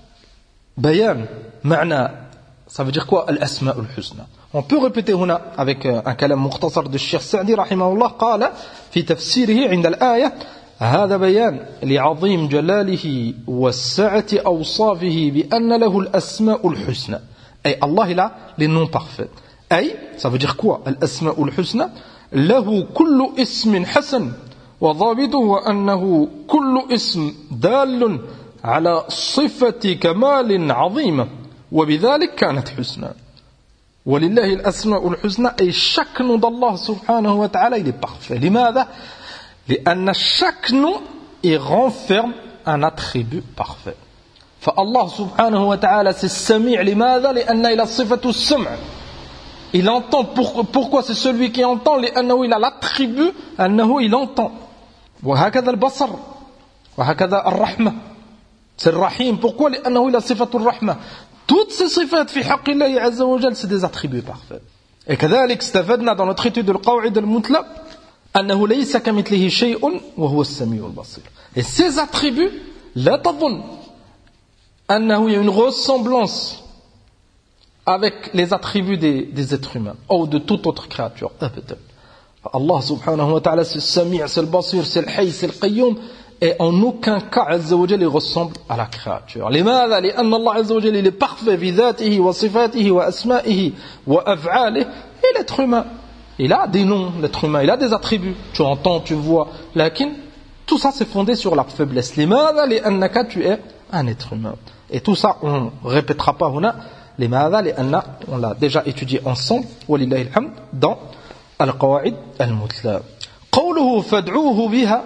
بيان معنى, ça veut dire quoi الأسماء الحسنى. On peut répéter هنا avec un كلام مختصر de Cheikh Sa'di رحمه الله قال في تفسيره عند الآية هذا بيان لعظيم جلاله وسعة أوصافه بأن له الأسماء الحسنى. أي الله لا les noms parfaits. أي ça veut dire quoi الأسماء الحسنى له كل اسم حسن وضابطه أنه كل اسم دال على صفة كمال عظيمة وبذلك كانت حسنى. ولله الأسماء الحسنى أي chaque nom d'Allah subhanahu wa ta'ala il est parfait. لماذا؟ لأن chaque nom il renferme un attribut parfait. فالله سبحانه وتعالى c'est السميع. لماذا؟ لأن إلى صفة السمع. Il entend. Pourquoi c'est celui qui entend? لأنه il a l'attribut أنه il entend. وهكذا البصر وهكذا الرحمة. C'est le rahim. Pourquoi? لأنه il a صفة الرحمة. Toutes ces صفات في حق الله عز وجل c'est des attributs parfaits. Et كذلك استفدنا dans notre étude de القواعد المثلى أنه ليس كمثله شيء وهو السميع البصير. Et ces attributs لا تظن أنه il y a une ressemblance avec les attributs des êtres humains ou de toute autre créature. Allah subhanahu wa ta'ala, c'est le Sami', c'est le Basir, c'est le Hayy, c'est le Qayyum, et en aucun cas, Azza wa Jal, il ressemble à la créature. لماذا؟ لأن الله عز وجل, il est parfait في ذاته وصفاته وأسمائه وأفعاله. Et l'être humain, il a des noms, l'être humain, il a des attributs. Tu entends, tu vois. Lakin, tout ça, c'est fondé sur la faiblesse. لماذا؟ لأنك tu es un être humain. Et tout ça, on ne répétera pas هنا. لماذا؟ لأن on l'a déjà étudié ensemble, ولله الحمد, dans القواعد المثلى. قوله فادعوه بها.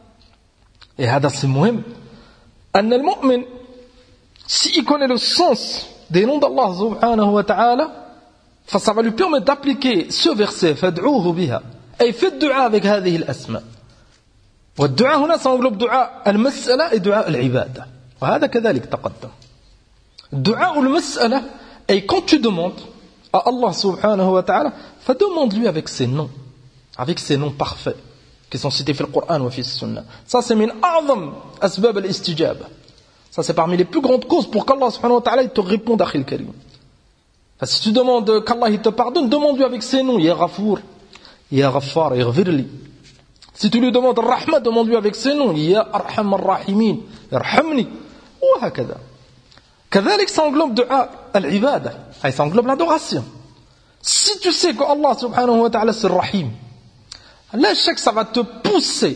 Et هذا c'est مهم. أن المؤمن, s'il connaît le sens des noms d'Allah subhanahu wa ta'ala, ça va lui permettre d'appliquer ce verset فادعوه بها. أي في الدعاء avec هذه الأسماء. والدعاء هنا سنغلب دعاء المسألة et دعاء العبادة. وهذا كذلك تقدم. دعاء المسألة, et quand tu demandes à Allah subhanahu wa ta'ala, demande-lui avec ses noms parfaits qui sont cités dans le Coran et dans la Sunna. Ça c'est min a'zam asbab al-istijaba. Ça c'est parmi les plus grandes causes pour qu'Allah subhanahu wa ta'ala te réponde, akhil karim. Si tu demandes qu'Allah te pardonne, demande-lui avec ses noms. Ya Ghafour, Ya Ghaffar, Ighfirli. Si tu lui demandes Rahma, demande-lui avec ses noms. Ya Arham Ar-Rahimin, Irhamni. Ou hakada. كذلك ça englobe dua al-ibada, ça englobe l'adoration. Si tu sais que Allah subhanahu wa ta'ala c'est Rahim, là chaque ça va te pousser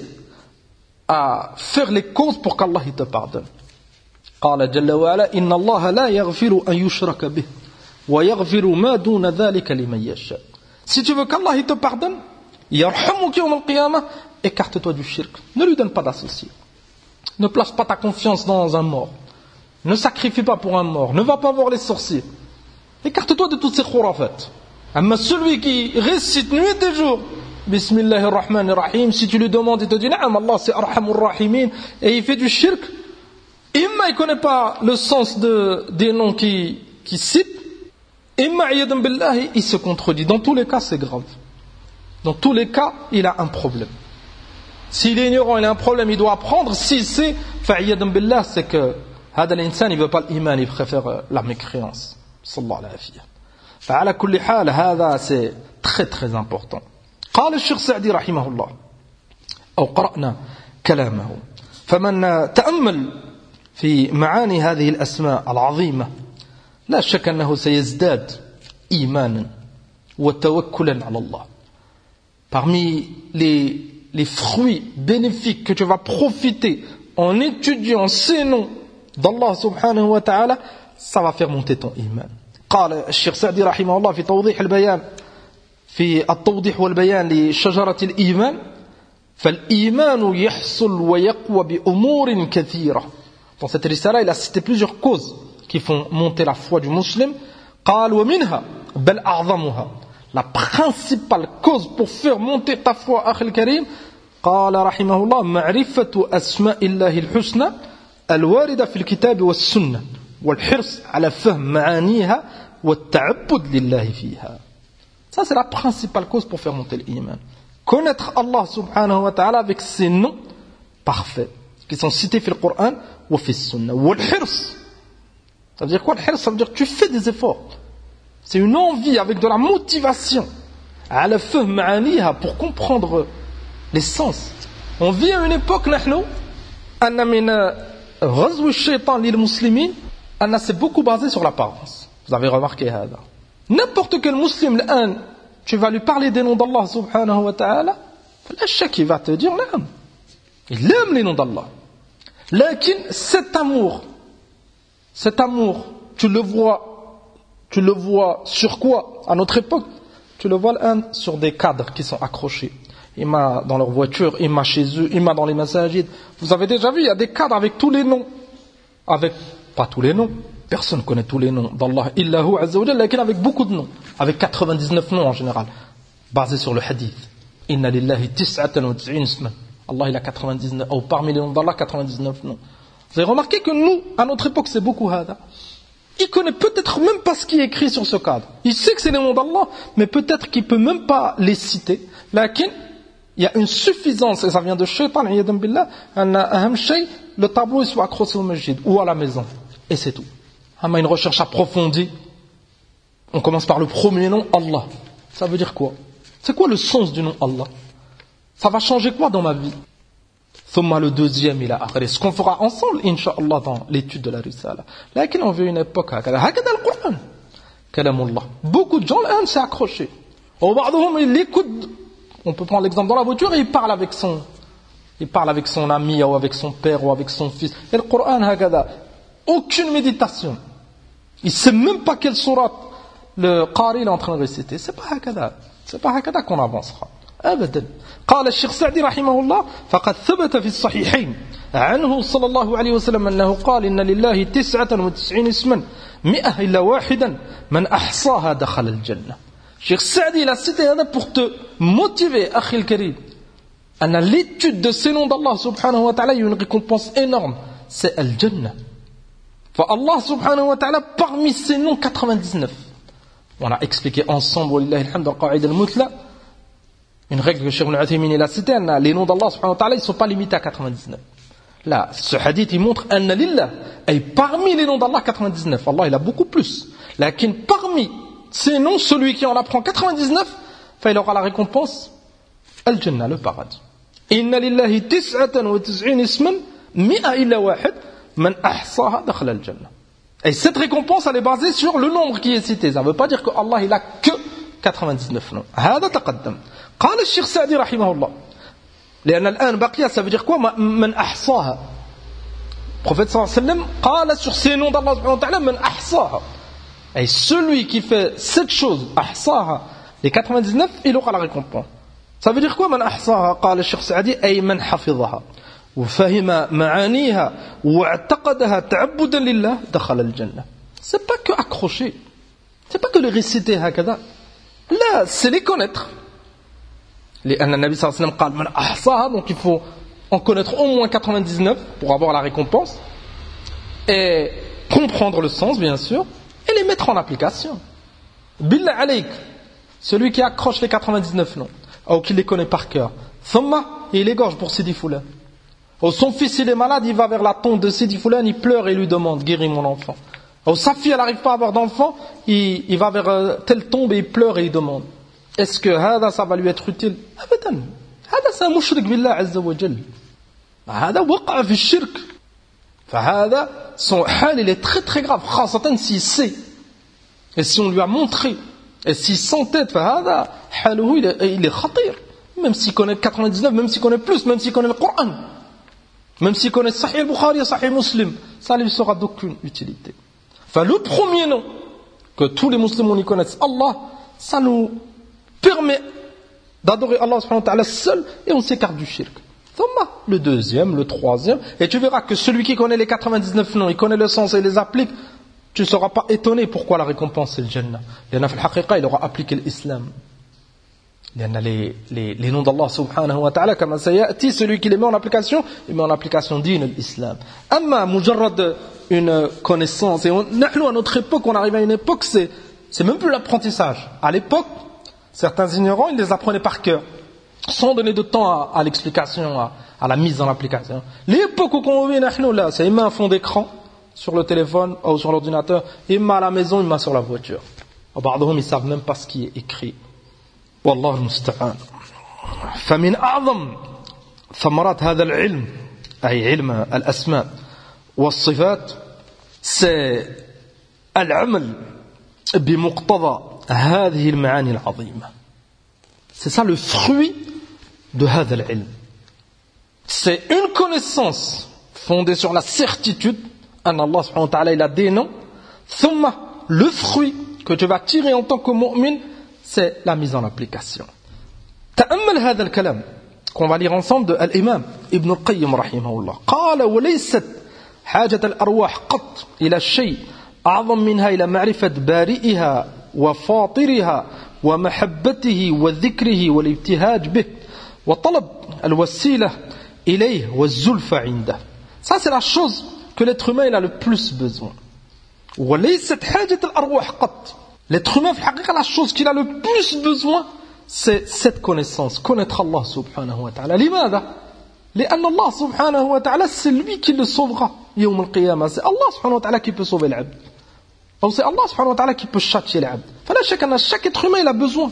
à faire les causes pour qu'Allah te pardonne. قال جل وعلا إن الله لا يغفر أن يشرك به ويغفر ما دون ذلك لمن يشاء. Si tu veux qu'Allah te pardonne, يرحمك يوم القيامة, écarte-toi du shirk, ne lui donne pas d'associé, ne place pas ta confiance dans un mort, ne sacrifie pas pour un mort, ne va pas voir les sorciers, écarte-toi de toutes ces khurafat. Mais celui qui récite nuit et jour Bismillahir Rahmanir Rahim, si tu lui demandes, il te dit Naam, Allah c'est Arhamur Rahimin, et il fait du shirk, imma il ne connaît pas le sens des noms qu'il cite, imma yadan billahi, il se contredit. Dans tous les cas c'est grave. Dans tous les cas il a un problème. S'il est ignorant, il a un problème, il doit apprendre. S'il sait, fa'iyadan billah, c'est que هذا الإنسان il veut pas l'iman, il préfère la mécréance. Sallallahu alayhi wa sallam. فعلى كل حال هذا c'est très très important. قال الشيخ سعدي رحمه الله أو قرأنا كلامه فمن تأمل في معاني هذه الأسماء العظيمة لا شك أنه سيزداد إيمانا وتوكلا على الله. Parmi les fruits bénéfiques que tu vas profiter en étudiant ces noms d'Allah subhanahu wa ta'ala, ça va faire monter ton iman. قال الشيخ سعدي رحمه الله في توضيح البيان في التوضيح والبيان لشجرة الإيمان فالإيمان يحصل ويقوى بأمور كثيرة. Dans cette risala, il a cité plusieurs causes qui font monter la foi du musulman. قال ومنها بل أعظمها, la principale cause pour faire monter ta foi, أخي الكريم, قال رحمه الله معرفة أسماء الله الحسنى الواردة في الكتاب والسنة والحرص على فهم معانيها والتعبد لله فيها. Ça c'est la principale cause pour faire monter l'iman. Connaître Allah subhanahu wa ta'ala avec ses noms parfaits qui sont cités dans le Coran ou dans la Sunna. والحرص, ça veut dire quoi le hirs? Ça veut dire que tu fais des efforts. C'est une envie avec de la motivation على فهم معانيها, pour comprendre les sens. On vit à une époque نحن أن من غزو الشيطان للمسلمين أن c'est beaucoup basé sur l'apparence. Vous avez remarqué هذا. N'importe quel musulman الآن tu vas lui parler des noms d'Allah subhanahu wa ta'ala, لا شك il va te dire نعم, il aime les noms d'Allah. لكن cet amour tu le vois sur quoi à notre époque? Tu le vois الآن sur des cadres qui sont accrochés, imma dans leur voiture, imma chez eux, imma dans les masajid. Vous avez déjà vu, il y a des cadres avec tous les noms, avec pas tous les noms, personne ne connaît tous les noms d'Allah illa hu azza wa jalla, mais avec beaucoup de noms, avec 99 noms en général, basés sur le hadith. Inna lillahi 99 isman. Allah il a 99, ou parmi les noms d'Allah 99 noms. Vous avez remarqué que nous, à notre époque, c'est beaucoup hada. Il connaît peut-être même pas ce qui est écrit sur ce cadre. Il sait que c'est les noms d'Allah, mais peut-être qu'il peut même pas les citer. Lakin, il y a une suffisance, et ça vient de shaitan, le tableau soit accroché au masjid ou à la maison, et c'est tout. Une recherche approfondie, on commence par le premier nom, Allah. Ça veut dire quoi? C'est quoi le sens du nom Allah? Ça va changer quoi dans ma vie? Thumma le deuxième, il a akhir. Ce qu'on fera ensemble, Inch'Allah, dans l'étude de la Risala. Là, on veut une époque, hakada le Coran. Kalamullah. Beaucoup de gens, là, s'est accroché. Il l'écoute. On peut prendre l'exemple dans la voiture et il parle avec son ami, ou avec son père, ou avec son fils. Et le Coran, hakada. Aucune méditation. Il sait même pas quelle sourate le Qari est en train de réciter. C'est pas hakada qu'on avancera. أبدا قال الشيخ سعدي رحمه الله فقد ثبت في الصحيحين عنه صلى الله عليه وسلم أنه قال إن لله 99 اسما 100 إلا واحدا من أحصاها دخل الجنة. الشيخ سعدي il a cité هذا pour te motiver أخي الكريم أن l'étude de ces noms d'Allah subhanahu wa ta'ala il y a une récompense énorme, c'est Al-Jannah. فالله سبحانه وتعالى parmi ces noms 99. On a expliqué ensemble ولله الحمد القاعدة المثلى. Une règle que Cheikh Al-Uthaymin a citée, les noms d'Allah subhanahu wa ta'ala, ils ne sont pas limités à 99. Là, ce hadith, il montre Anna Lillah. Et parmi les noms d'Allah, 99. Allah, il a beaucoup plus. Lakin parmi ces noms, celui qui en apprend 99, il aura la récompense Al-Jannah, le paradis. Inna lillahi 99 isman, 100 illa wahid, man ahsaha dakhala al-Jannah. Et cette récompense, elle est basée sur le nombre qui est cité. Ça ne veut pas dire que Allah, il a que 99 noms. هذا تقدم. قال الشيخ سعدي رحمه الله لأن الآن بقي ça veut dire quoi من أحصاها. Le prophète صلى الله عليه وسلم قال sur ces noms d'Allah subhanahu wa ta'ala من أحصاها. Et celui qui fait cette chose أحصاها les 99 il aura la récompense. Ça veut dire quoi من أحصاها. قال الشيخ سعدي أي من حفظها وفهم معانيها واعتقدها تعبدا لله دخل الجنة. C'est pas que accrocher, c'est pas que les réciter هكذا. Là, c'est les connaître. لأن النبي صلى الله عليه وسلم قال من أحصاها, donc il faut en connaître au moins 99 pour avoir la récompense et comprendre le sens bien sûr et les mettre en application. Billah alayk, celui qui accroche les 99 noms ou qui les connaît par cœur, thumma, il égorge pour Sidi Foulan. Ou son fils il est malade, il va vers la tombe de Sidi Foulan, il pleure et lui demande guéris mon enfant. Ou sa fille elle n'arrive pas à avoir d'enfant, il va vers telle tombe et il pleure et il demande. Est-ce que ça va lui être utile? Abadan. C'est un mushrik billah azza wa jal. هذا وقع في الشرك. فهذا son hal il est très très grave. خاصة s'il sait. Et si on lui a montré. Et s'il s'entête. فهذا حاله il est خطير. Même s'il connaît 99, même s'il connaît plus, même s'il connaît le Coran. Même s'il connaît Sahih al-Bukhari et Sahih Muslim. Ça lui sera d'aucune utilité. Enfin, le premier nom que tous les musulmans y connaissent, Allah, ça nous permet d'adorer Allah subhanahu wa ta'ala seul et on s'écarte du shirk. Thumma, le deuxième, le troisième, et tu verras que celui qui connaît les 99 noms, il connaît le sens et les applique, tu ne seras pas étonné pourquoi la récompense c'est le Jannah. Il aura appliqué l'islam. Les noms d'Allah subhanahu wa ta'ala, comme sayati, celui qui les met en application, il met en application din l'islam. Amma mujarrad une connaissance, et nous à notre époque, on arrive à une époque, c'est même plus l'apprentissage. À l'époque, certains ignorants, ils les apprenaient par cœur, sans donner de temps à l'explication, à la mise en application. L'époque où on vit, là, c'est imma un fond d'écran sur le téléphone ou sur l'ordinateur, imma à la maison, imma sur la voiture. Ils ne savent même pas ce qui est écrit. والله المستعان. فمن أعظم ثمرات هذا العلم أي علم الأسماء والصفات c'est العمل بمقتضى هذه المعاني العظيمة. C'est ça le fruit de هذا العلم. C'est une connaissance fondée sur la certitude أن الله سبحانه وتعالى il a des noms. ثم le fruit que tu vas tirer en tant que mu'min, c'est la mise en application. تأمل هذا الكلام qu'on va lire ensemble de الإمام ابن القيم رحمه الله. قال وليست حاجة الأرواح قط إلى الشيء أعظم منها إلى معرفة بارئها وفاطرها ومحبته وذكره والابتهاج به وطلب الوسيلة إليه والزلفى عنده. Ça c'est la chose que l'être humain il a le plus besoin. وليست حاجة الأرواح قط. L'être humain, la chose qu'il a le plus besoin, c'est cette connaissance, connaître Allah subhanahu wa ta'ala. لماذا؟ لأن الله سبحانه وتعالى c'est lui qui le sauvera يوم القيامة. C'est Allah subhanahu wa ta'ala qui peut sauver l'abd. Ou c'est Allah subhanahu wa ta'ala qui peut châtier l'abd. فلا شك أن chaque être humain il a besoin.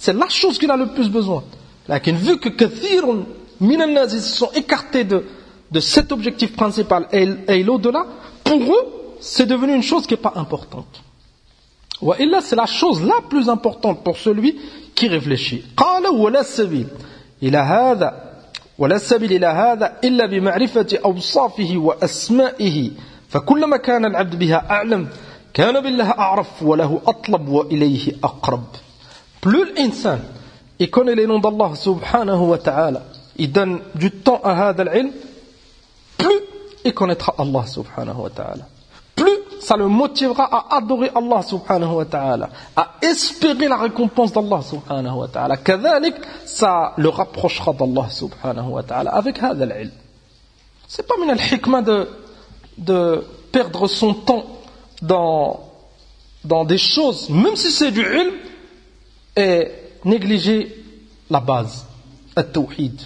C'est la chose qu'il a le plus besoin. Lakin vu que kathir min an-nas ils se sont écartés de cet objectif principal et l'au-delà, pour eux, c'est devenu une chose qui n'est pas importante. Wa illa, c'est la chose la plus importante pour celui qui réfléchit. قال ولا السبيل إلى هذا ولا السبيل إلى هذا إلا بمعرفة أوصافه وأسمائه فكلما كان العبد بها أعلم كان بالله أعرف وله أطلب وإليه أقرب. Plus l'insan il connaît les noms d'Allah subhanahu wa ta'ala, il donne du temps à هذا العلم, plus il connaîtra Allah subhanahu wa ta'ala, plus ça le motivera à adorer Allah subhanahu wa ta'ala, à espérer la récompense d'Allah subhanahu wa ta'ala. كذلك ça le rapprochera d'Allah subhanahu wa ta'ala avec هذا العلم. C'est pas من الحكمة de perdre son temps dans des choses, même si c'est du ilm, et négliger la base, التوحيد,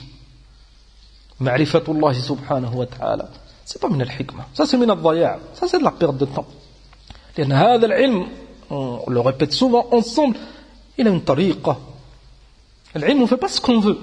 معرفة الله سبحانه وتعالى. C'est pas من الحكمة, ça c'est من الضياع, ça c'est de la perte de temps. لأن هذا العلم, on le répète souvent ensemble, il a une طريقة. العلم, on ne fait pas ce qu'on veut.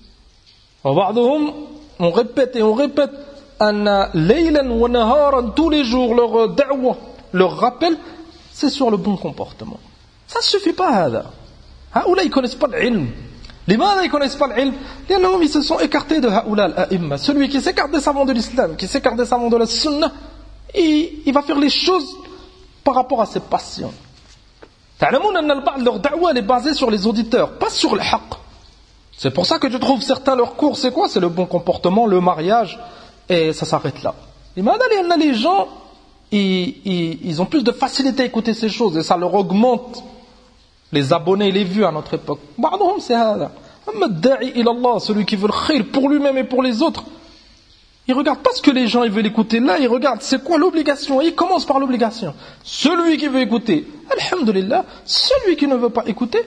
وبعضهم, on répète et on répète, أن ليلا ونهارا, tous les jours, leur da'wah, leur rappel, c'est sur le bon comportement. Ça ne suffit pas, هذا. هؤلاء ils connaissent pas l'ilm. لماذا ils connaissent pas l'ilm? لأنهم ils se sont écartés de هؤلاء الأئمة. Celui qui s'écarte des savants de l'islam, qui s'écarte des savants de la sunna, il va faire les choses par rapport à ses passions. تعلمون أن البعض leur da'wah est basée sur les auditeurs, pas sur le haqq. C'est pour ça que je trouve certains leurs cours, c'est quoi? C'est le bon comportement, le mariage, et ça s'arrête là. لماذا؟ لأن les gens ils ont plus de facilité à écouter ces choses et ça leur augmente les abonnés et les vues à notre époque. بعضهم c'est هذا. أما الداعي إلى الله, celui qui veut le khayr pour lui-même et pour les autres, il regarde pas ce que les gens ils veulent écouter là, il regarde c'est quoi l'obligation et il commence par l'obligation. Celui qui veut écouter, alhamdulillah, celui qui ne veut pas écouter,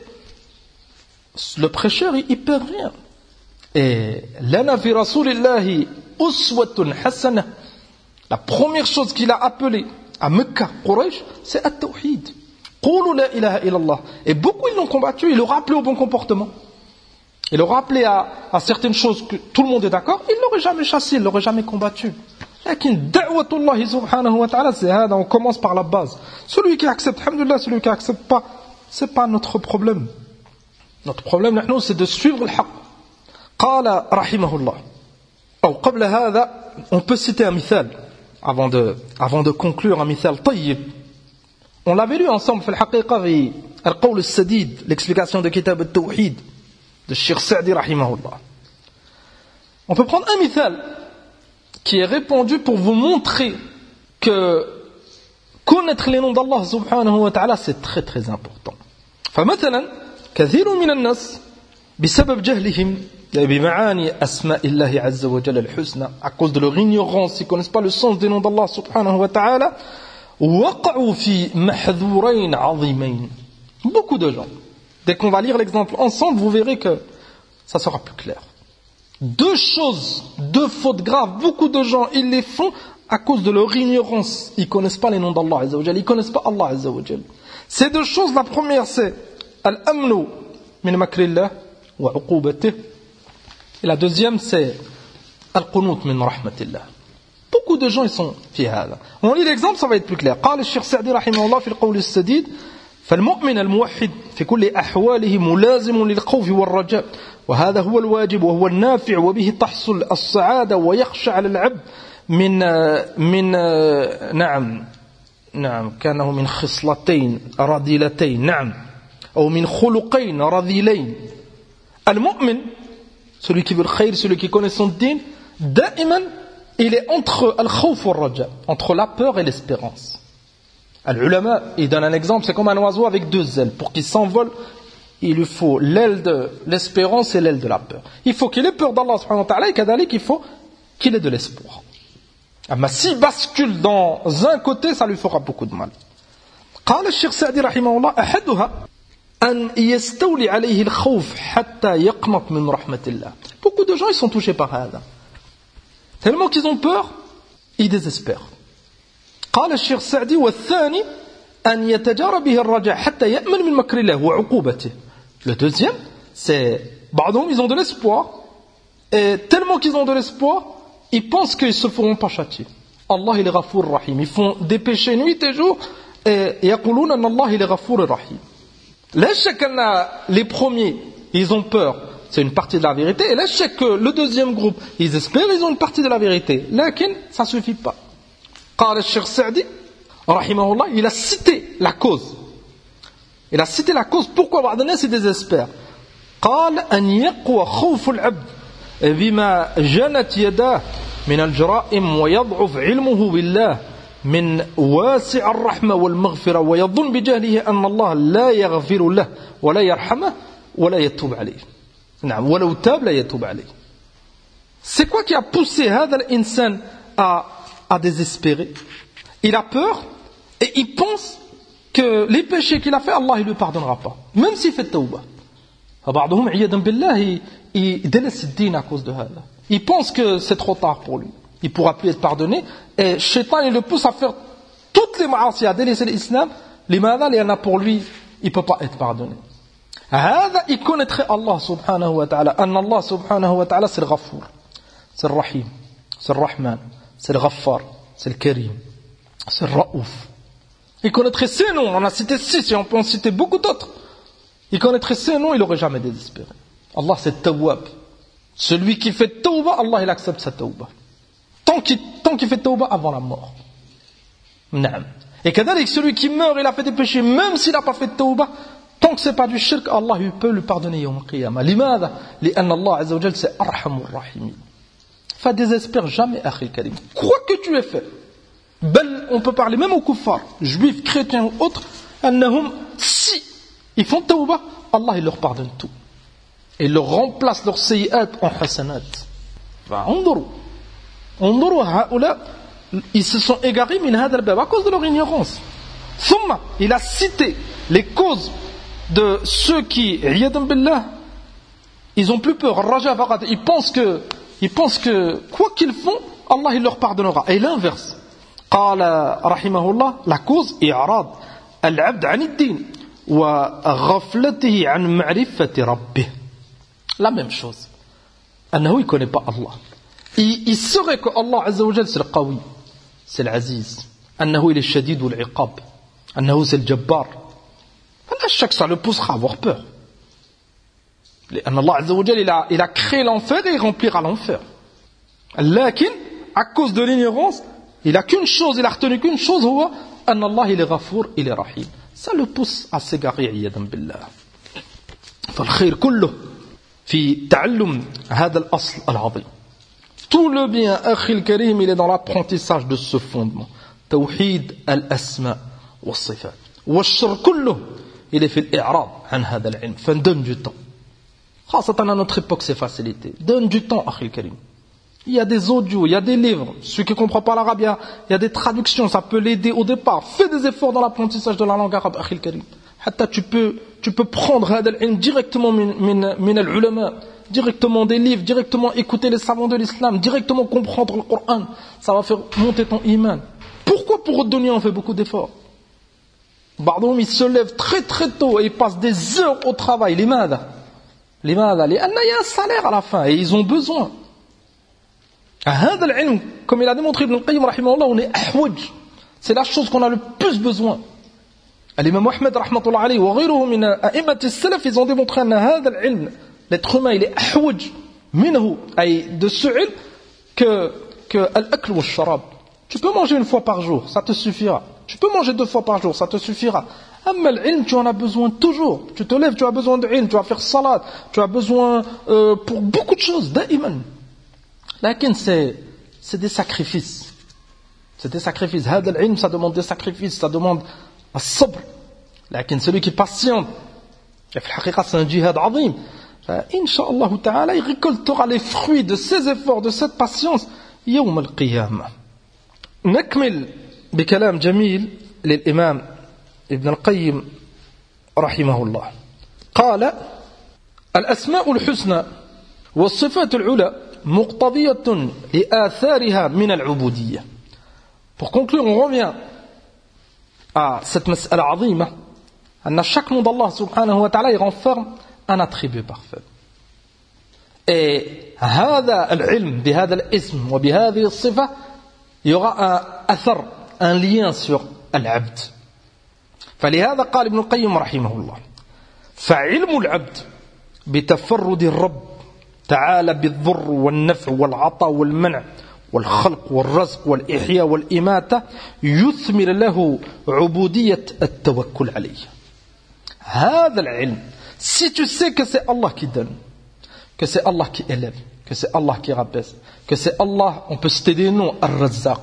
le prêcheur il perd rien. Et lana fi rasulillahi uswatun hasana, la première chose qu'il a appelée à Mecca, Quraysh, c'est at-tawhid. Qulu la ilaha illallah. Et beaucoup ils l'ont combattu, ils l'ont rappelé au bon comportement. Ils l'ont rappelé à certaines choses que tout le monde est d'accord, ils ne l'auraient jamais chassé, ils ne l'auraient jamais combattu. Lakin da'watullah subhanahu wa ta'ala, c'est hada, on commence par la base. Celui qui accepte, alhamdulillah, celui qui accepte pas, c'est pas notre problème. Notre problème, nous, c'est de suivre le haqq. Qala rahimahullah. Ou qabla hada, on peut citer un mithal, avant de conclure un mithal tayyib. On l'avait lu ensemble, في الحقيقة, في القول السديد, l'explication de Kitab al-Tawhid, de Cheikh Sa'di rahimahullah. On peut prendre un mithal qui est répandu pour vous montrer que connaître les noms d'Allah subhanahu wa ta'ala c'est très très important. فمثلا كثير من الناس بسبب جهلهم بمعاني أسماء الله عز وجل الحسنى, à cause de leur ignorance, ils ne connaissent pas le sens des noms d'Allah subhanahu wa ta'ala, وقعوا في محذورين عظيمين. Beaucoup de gens, dès qu'on va lire l'exemple ensemble, vous verrez que ça sera plus clair. Deux choses, deux fautes graves, beaucoup de gens, ils les font à cause de leur ignorance. Ils ne connaissent pas les noms d'Allah Azza wa Jal, ils ne connaissent pas Allah Azza wa Jal. Ces deux choses, la première c'est Al-Amnu min makrillah wa uqubatih. Et la deuxième c'est Al-Qunut min rahmatillah. Beaucoup de gens ils sont fi hada. On lit l'exemple, ça va être plus clair. قال الشيخ سعدي رحمه الله في القول السديد فالمؤمن الموحد في كل أحواله ملازم للخوف والرجاء وهذا هو الواجب وهو النافع وبه تحصل السعادة ويخشى على العبد من نعم كانه من خصلتين رذيلتين نعم أو من خلقين رذيلين. المؤمن, celui qui veut le khayr, celui qui connaît son din, دائما il est entre al-khawf wa al-raja, entre la peur et l'espérance. Al-ulama, il donne un exemple, c'est comme un oiseau avec deux ailes. Pour qu'il s'envole, il lui faut l'aile de l'espérance et l'aile de la peur. Il faut qu'il ait peur d'Allah subhanahu wa ta'ala et kadalik, il faut qu'il ait de l'espoir. Mais s'il bascule dans un côté, ça lui fera beaucoup de mal. قال الشيخ سعدي رحمه الله أحدها أن يستولي عليه الخوف حتى يقنط من رحمة الله. Beaucoup de gens ils sont touchés par هذا. Tellement qu'ils ont peur, ils désespèrent. قال الشيخ السعدي والثاني أن يتجارى به الرجاء حتى يأمن من مكر الله وعقوبته. Le deuxième, c'est, pardon, ils ont de l'espoir, et tellement qu'ils ont de l'espoir, ils pensent qu'ils se feront pas châtier. Allah il est Ghafour Rahim. Ils font des péchés nuit et jour, et yaqulun anna Allah il est Ghafour Rahim. L'échec, les premiers, ils ont peur, c'est une partie de la vérité, et l'échec, le deuxième groupe, ils espèrent, ils ont une partie de la vérité. Lakin, ça suffit pas. Qala al-Cheikh Sa'di, rahimahullah, il a cité la cause. Il a cité la cause pourquoi بعض الناس désespèrent. قال أن يقوى خوف العبد بما جنت يداه من الجرائم ويضعف علمه بالله من واسع الرحمة والمغفرة ويظن بجهله أن الله لا يغفر له ولا يرحمه ولا يتوب عليه. نعم ولو تاب لا يتوب عليه. C'est quoi qui a poussé هذا الإنسان à désespérer? Il a peur et il pense que les péchés qu'il a fait, Allah ne lui pardonnera pas. Même s'il fait tawbah. فبعضهم عياذا بالله يدلس الدين à cause de هذا. Il pense que c'est trop tard pour lui. Il ne pourra plus être pardonné. Et Shaitan, il le pousse à faire toutes les ma'asi, à délaisser l'islam. لماذا؟ لأن pour lui, il ne peut pas être pardonné. هذا il connaîtrait Allah subhanahu wa ta'ala. أن Allah subhanahu wa ta'ala c'est le Ghafour, c'est le Rahim, c'est le Rahman, c'est le Ghaffar, c'est le Karim, c'est le Raouf. Il connaîtrait ces noms. On a cité 6 et on peut en citer beaucoup d'autres. Il connaîtrait ces noms, il n'aurait jamais désespéré. Allah c'est Tawwab. Celui qui fait Tawbah, Allah il accepte sa Tawbah. Tant qu'il fait Tawbah avant la mort. Naam. Et kadalik, celui qui meurt, il a fait des péchés, même s'il n'a pas fait Tawbah, tant que ce n'est pas du shirk, Allah il peut lui pardonner yawm al-qiyamah. Limadha? Li'anna Allah azza wa jalla c'est Arhamur Rahim. Fa désespère jamais, akhi al-karim. Quoi que tu aies fait. On peut parler même aux kuffars, juifs, chrétiens ou autres, annahum, si ils font tawbah, Allah il leur pardonne tout. Et il leur remplace leurs sayyi'at en hasanat. انظروا هؤلاء ils se sont égarés min hadha al-bab à cause de leur ignorance. Thumma, il a cité les causes de ceux qui, iyadan billah, ils ont plus peur, raja faqat, ils pensent que quoi qu'ils font, Allah il leur pardonnera. Et l'inverse. قال رحمه الله la cause إعراض العبد عن الدين وغفلته عن معرفة ربه. La même chose. أنه il connaît pas Allah. Il saurait que Allah عز وجل c'est le قوي, c'est العزيز, أنه il est الشديد والعقاب, أنه c'est le جبار. فلا شك ça le poussera à avoir peur. لأن الله عز وجل il a créé l'enfer et il remplira l'enfer. لكن à cause de l'ignorance, il a qu'une chose, il a retenu qu'une chose, هو أن الله il est غفور, il est رحيم. Ça le pousse à s'égarer عياذا بالله. فالخير كله في تعلم هذا الأصل العظيم. Tout le bien, أخي الكريم, il est dans l'apprentissage de ce fondement. توحيد الأسماء والصفات. والشر كله il est في الإعراض عن هذا العلم. فندonne du temps. خاصة à notre époque c'est facilité. Donne du temps, أخي الكريم. Il y a des audios, il y a des livres. Celui qui ne comprend pas l'arabe, il y a des traductions, ça peut l'aider au départ. Fais des efforts dans l'apprentissage de la langue arabe, Akhil Karim. Hatta tu peux prendre hadal ilm directement min al-ulama, directement des livres, directement écouter les savants de l'islam, directement comprendre le Coran. Ça va faire monter ton iman. Pourquoi pour donner on fait beaucoup d'efforts? Pardon, ils se lèvent très très tôt et ils passent des heures au travail. Limada, il y a un salaire à la fin et ils ont besoin. هذا العلم, comme il a démontré Ibn al-Qayyim rahimahullah, on est ahwaj. C'est la chose qu'on a le plus besoin. L'imam Ahmed rahmatullah alayhi wa ghayruhu min a'immat as-salaf, ils ont démontré que هذا العلم, l'être humain il est ahwaj minhu, de ce ilm que al-akl wa al-sharab. Tu peux manger une fois par jour, ça te suffira. Tu peux manger 2 fois par jour, ça te suffira. Amma al-ilm, tu en as besoin toujours. Tu te lèves, tu as besoin de ilm, tu vas faire salat, tu as besoin pour beaucoup de choses, da'iman. Lakin c'est des sacrifices. C'est des sacrifices. هذا العلم, ça demande des sacrifices, ça demande الصبر. Lakin celui qui patiente, في الحقيقة c'est un jihad عظيم. إن شاء الله تعالى, il récoltera les fruits de ses efforts, de cette patience, يوم القيامة. نكمل بكلام جميل للإمام ابن القيم رحمه الله. قال: الأسماء الحسنى والصفات العلى مقتضية لآثارها من العبودية. Pour conclure, on revient à cette mas'ala azima. À chaque nom d'Allah subhanahu wa ta'ala, il renferme un attribut parfait. Et هذا العلم بهذا الاسم وبهذه الصفة, il y aura un أثر, un lien sur العبد. فلهذا قال ابن القيم رحمه الله: فعلم العبد بتفرد الرب تعالى بالضر والنفع والعطاء والمنع والخلق والرزق والإحياء والإماتة يثمر له عبودية التوكل عليه. هذا العلم, si tu sais que c'est Allah qui donne, que c'est Allah qui élève, que c'est Allah qui rabaisse, que c'est Allah, on peut citer des noms, Ar-Razzaq,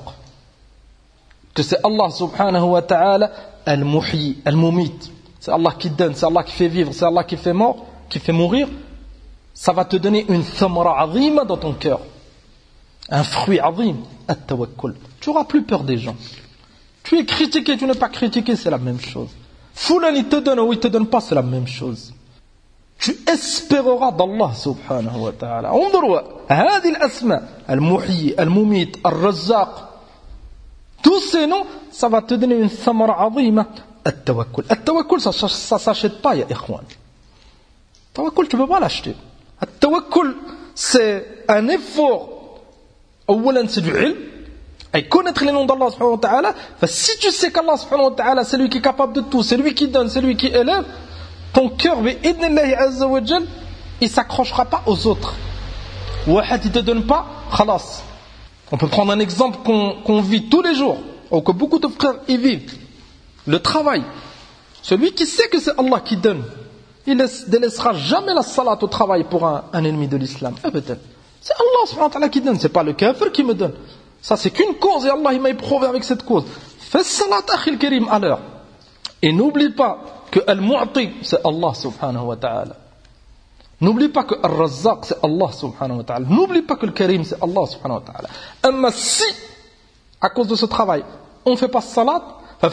que c'est Allah subhanahu wa ta'ala Al-Muhyi, Al-Mumit, c'est Allah qui donne, c'est Allah qui fait vivre, c'est Allah qui fait mourir, ça va te donner une thamra azima dans ton cœur, un fruit azim, at-tawakkul. Tu n'auras plus peur des gens. Tu es critiqué, tu n'es pas critiqué, c'est la même chose. Foulan il te donne ou il te donne pas, c'est la même chose. Tu espéreras d'Allah subhanahu wa ta'ala. انظروا هذه الأسماء المحيي المميت الرزاق, tous ces noms, ça va te donner une thamra azima, at-tawakkul. At-tawakkul, ça s'achète pas, ya ikhwan. Tawakkul, tu peux pas l'acheter. At-tawakkul, c'est un effort. أولا c'est du ilm, et connaître les noms d'Allah subhanahu wa ta'ala. Si tu sais qu'Allah subhanahu wa ta'ala c'est lui qui est capable de tout, c'est lui qui donne, c'est lui qui élève, ton cœur, bi'idnillahi azza wa jal, il s'accrochera pas aux autres. Wahad il te donne pas, khalas. On peut prendre un exemple qu'on vit tous les jours, ou que beaucoup de frères y vivent. Le travail. Celui qui sait que c'est Allah qui donne, il ne délaissera jamais la salat au travail pour un ennemi de l'islam. Peut-être. C'est Allah subhanahu wa ta'ala qui donne, c'est pas le kafir qui me donne. Ça c'est qu'une cause et Allah il m'a éprouvé avec cette cause. Fais salat akhil karim à l'heure. Et n'oublie pas que Al-Mu'ti c'est Allah subhanahu wa ta'ala. N'oublie pas que Al-Razzaq c'est Allah subhanahu wa ta'ala. N'oublie pas que le Karim c'est Allah subhanahu wa ta'ala. Mais si, à cause de ce travail, on ne fait pas salat,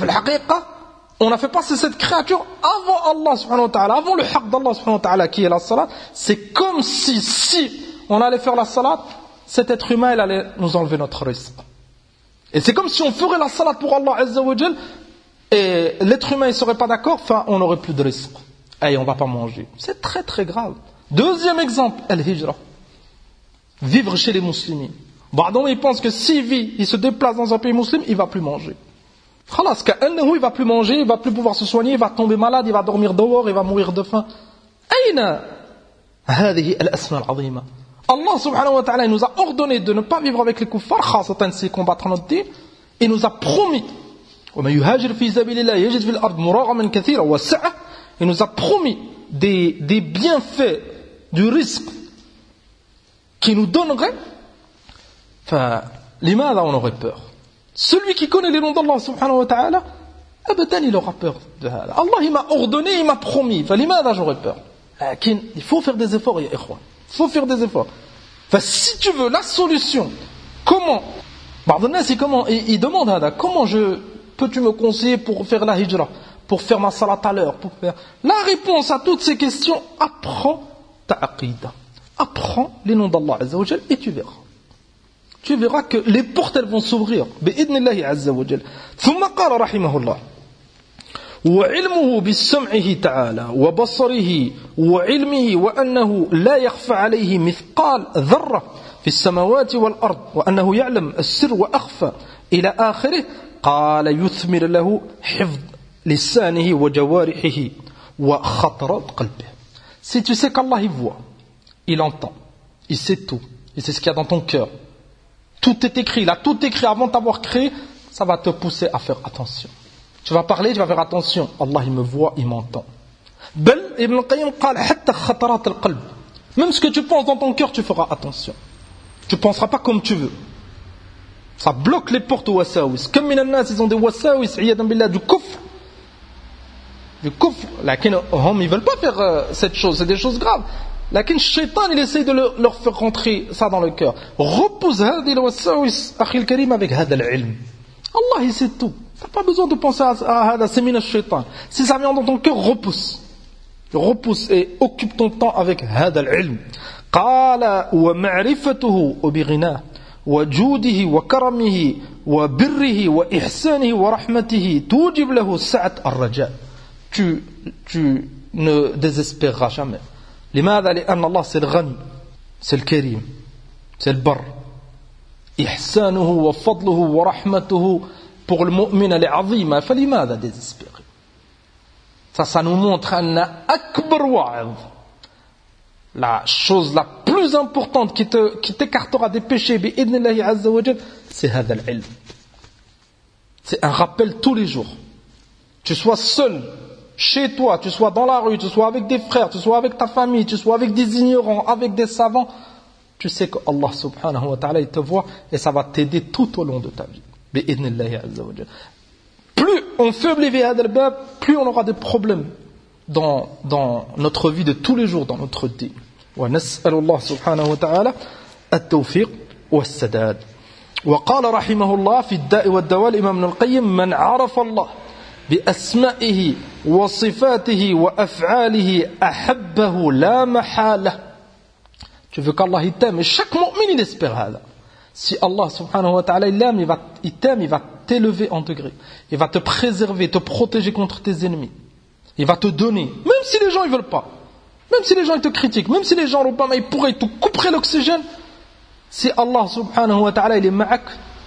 on a fait passer cette créature avant Allah subhanahu wa ta'ala, avant le haqq d'Allah subhanahu wa ta'ala qui est la salat, c'est comme si on allait faire la salat, cet être humain il allait nous enlever notre risque. Et c'est comme si on ferait la salat pour Allah azza wa jal et l'être humain il serait pas d'accord, enfin on n'aurait plus de risque. Et on va pas manger. C'est très très grave. Deuxième exemple, al-hijra. Vivre chez les musulmans. Ba'dhum il pense que s'il vit, il se déplace dans un pays musulman, il va plus manger. Khalas, ka'annahu il va plus manger, il va plus pouvoir se soigner, il va tomber malade, il va dormir dehors, il va mourir de faim. Aïna هذه الأسماء العظيمة. Allah subhanahu wa ta'ala nous a ordonné de ne pas vivre avec les kuffars, khasatan s'ils combattent notre din, et nous a promis, وَمَن يُهَاجِرْ فِي سَبِيلِ اللَّهِ يَجِدْ فِي الْأَرْضِ مُرَاغَمًا كَثِيرًا وَسَعَةً, il nous a promis des bienfaits, du risque qui nous donnerait. لماذا on aurait peur? Celui qui connaît les noms d'Allah subhanahu wa ta'ala, il aura peur de ça. Allah il m'a ordonné, il m'a promis. لماذا j'aurais peur? Il faut faire des efforts, ya ikhwan. Il faut faire des efforts. Si tu veux la solution, comment? Il demande comment peux-tu me conseiller pour faire la hijra, pour faire ma salat à l'heure, pour faire. La réponse à toutes ces questions, apprends ta aqida. Apprends les noms d'Allah azza wa jal et tu verras. Tu verras que les portes elles vont s'ouvrir. Bi'idnillahi azza wa jal. ثم قال رحمه الله: وعلمه بسمعه تعالى وبصره وعلمه وأنه لا يخفى عليه مثقال ذرة في السماوات والأرض وأنه يعلم السر وأخفى إلى آخره. قال يثمر له حفظ لسانه وجوارحه وخطرات قلبه. Si tu sais qu'Allah il voit, il entend, il sait tout, il sait ce qu'il y a dans ton cœur, tout est écrit, il a tout écrit avant de t'avoir créé, ça va te pousser à faire attention. Tu vas parler, tu vas faire attention. Allah, il me voit, il m'entend. Bel, Ibn Qayyim قال حتى خطرات القلب. Même ce que tu penses dans ton cœur, tu feras attention. Tu ne penseras pas comme tu veux. Ça bloque les portes aux wasawis. Comme min an-nas, ils ont des wasawis, iyadan billah, du kufr. Du kufr. Lakin, ils veulent pas faire cette chose, c'est des choses graves. Lakin, shaitan, il essaye de leur faire rentrer ça dans le cœur. Repousse hadi al-wasawis, akhi al-karim, avec hada al-ilm. Allah, il sait tout. Tu n'as pas besoin de penser à hada, c'est min al-shaitan. Si ça vient dans ton cœur, repousse. Repousse et occupe ton temps avec hada al-ilm. قال ومعرفته وبغناه وجوده وكرمه وبره وإحسانه ورحمته توجب له سعة الرجاء. Tu ne désespéreras jamais. لماذا؟ لأن الله c'est le Ghani, c'est le Karim, c'est le Barr. إحسانه وفضله ورحمته pour le mu'min elle est عظيمة. فلماذا désespérer? Ça nous montre أن أكبر واعظ, la chose la plus importante qui t'écartera des péchés بإذن الله عز وجل, c'est هذا العلم. C'est un rappel tous les jours. Tu sois seul, chez toi, tu sois dans la rue, tu sois avec des frères, tu sois avec ta famille, tu sois avec des ignorants, avec des savants, tu sais que Allah subhanahu wa ta'ala il te voit et ça va t'aider tout au long de ta vie. Bi'idhnillahi azza wa jalla. Plus on faiblit fi hadha al-bab, plus on aura des problèmes dans notre vie de tous les jours, dans notre vie. Wa nas'alu Allah subhanahu wa ta'ala at-tawfiq was-sadad. وقال رحمه الله في الداء والدواء الإمام ابن القيم من عرف الله بأسمائه وصفاته وأفعاله أحبه لا محالة. Tu veux qu'Allah il t'aime, et chaque mu'min il espère هذا. Si Allah subhanahu wa ta'ala il l'aime, il t'aime, il va t'élever en degré, il va te préserver, te protéger contre tes ennemis, il va te donner, même si les gens ils veulent pas, même si les gens ils te critiquent, même si les gens ils pourraient te couper l'oxygène. Si Allah subhanahu wa ta'ala il est ma'ak,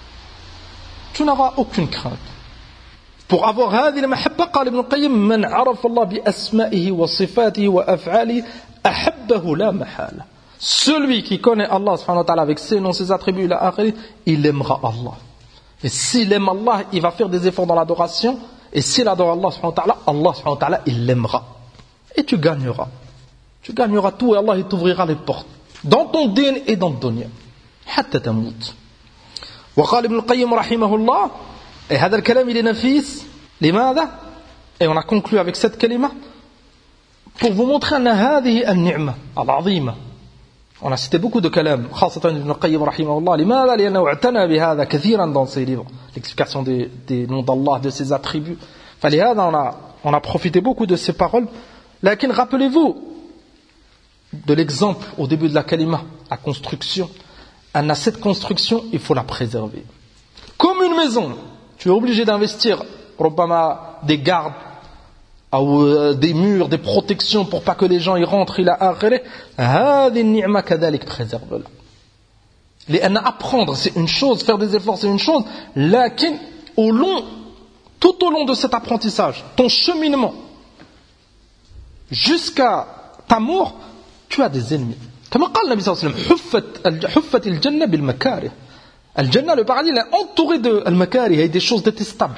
tu n'auras aucune crainte. Pour avoir هذه المحبة قال ابن القيم من عرف الله بأسمائه وصفاته وأفعاله أحبه لا محالة. Celui qui connaît Allah subhanahu wa ta'ala avec ses noms, ses attributs, il aimera Allah. Et s'il aime Allah, il va faire des efforts dans l'adoration. Et s'il adore Allah subhanahu wa ta'ala, Allah subhanahu wa ta'ala il l'aimera. Et tu gagneras. Tu gagneras tout et Allah il t'ouvrira les portes. Dans ton din et dans ton dunya. حتى تموت. وقال ابن القيم رحمه الله, et هذا الكلام il est nafis. لماذا? Et on a conclu avec cette kalima pour vous montrer أن هذه النعمة العظيمة. On a cité beaucoup de kalam, خاصة ابن القيم رحمه الله. لماذا؟ لأنه اعتنى بهذا كثيرا dans ses livres, l'explication des noms d'Allah, de ses attributs. فلهذا on a profité beaucoup de ces paroles. لكن rappelez-vous de l'exemple au début de la kalima, la construction. Cette construction, il faut la préserver. Comme une maison, tu es obligé d'investir des gardes, ou des murs, des protections pour pas que les gens y rentrent. Préserve-la. Apprendre, c'est une chose, faire des efforts, c'est une chose. Lakin, tout au long de cet apprentissage, ton cheminement, jusqu'à ta mort, tu as des ennemis. Comme قال النبي صلى الله عليه وسلم حفت الجنة بالمكاره. الجنة, le paradis, il est entouré de المكاره, il y a des choses détestables.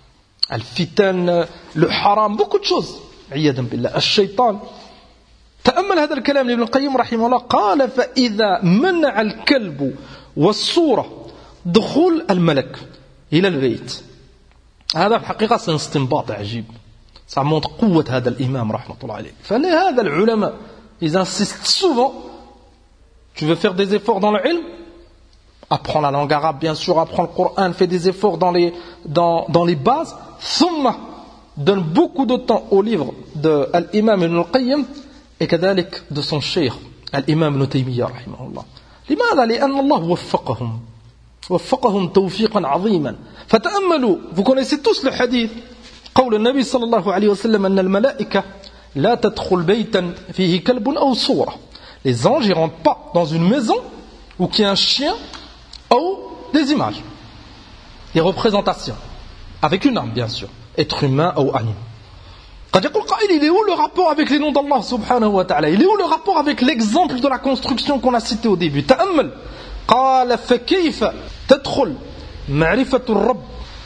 الفتن, le haram, beaucoup de choses. عياذا بالله. الشيطان. تأمل هذا الكلام لابن القيم رحمه الله. قال فإذا منع الكلب والصورة دخول الملك إلى البيت. هذا في الحقيقة c'est un استنباط عجيب. Ça montre قوة هذا الإمام رحمة الله عليه. فلهذا العلماء ils insistent souvent. Tu veux faire des efforts dans le ilm? Apprends la langue arabe, bien sûr, apprends le Coran, fais des efforts dans les bases. Thumma, donne beaucoup de temps au livre de l'imam Ibn al-Qayyim et كذلك de son cheikh, l'imam Ibn Taymiyyah, rahimahullah. لماذا؟ لأن الله وفقهم توفيقا عظيما. فتأملوا, vous connaissez tous le hadith, قول النبي صلى الله عليه وسلم أن الملائكة لا تدخل بيتا فيه كلب أو صورة. Les anges ne rentrent pas dans une maison où il y a un chien ou des images, des représentations, avec une âme bien sûr, être humain ou animal. Quand il est où le rapport avec les noms d'Allah subhanahu wa ta'ala? Il est où le rapport avec l'exemple de la construction qu'on a cité au début? تأمل. قال فكيف تدخل معرفة الرب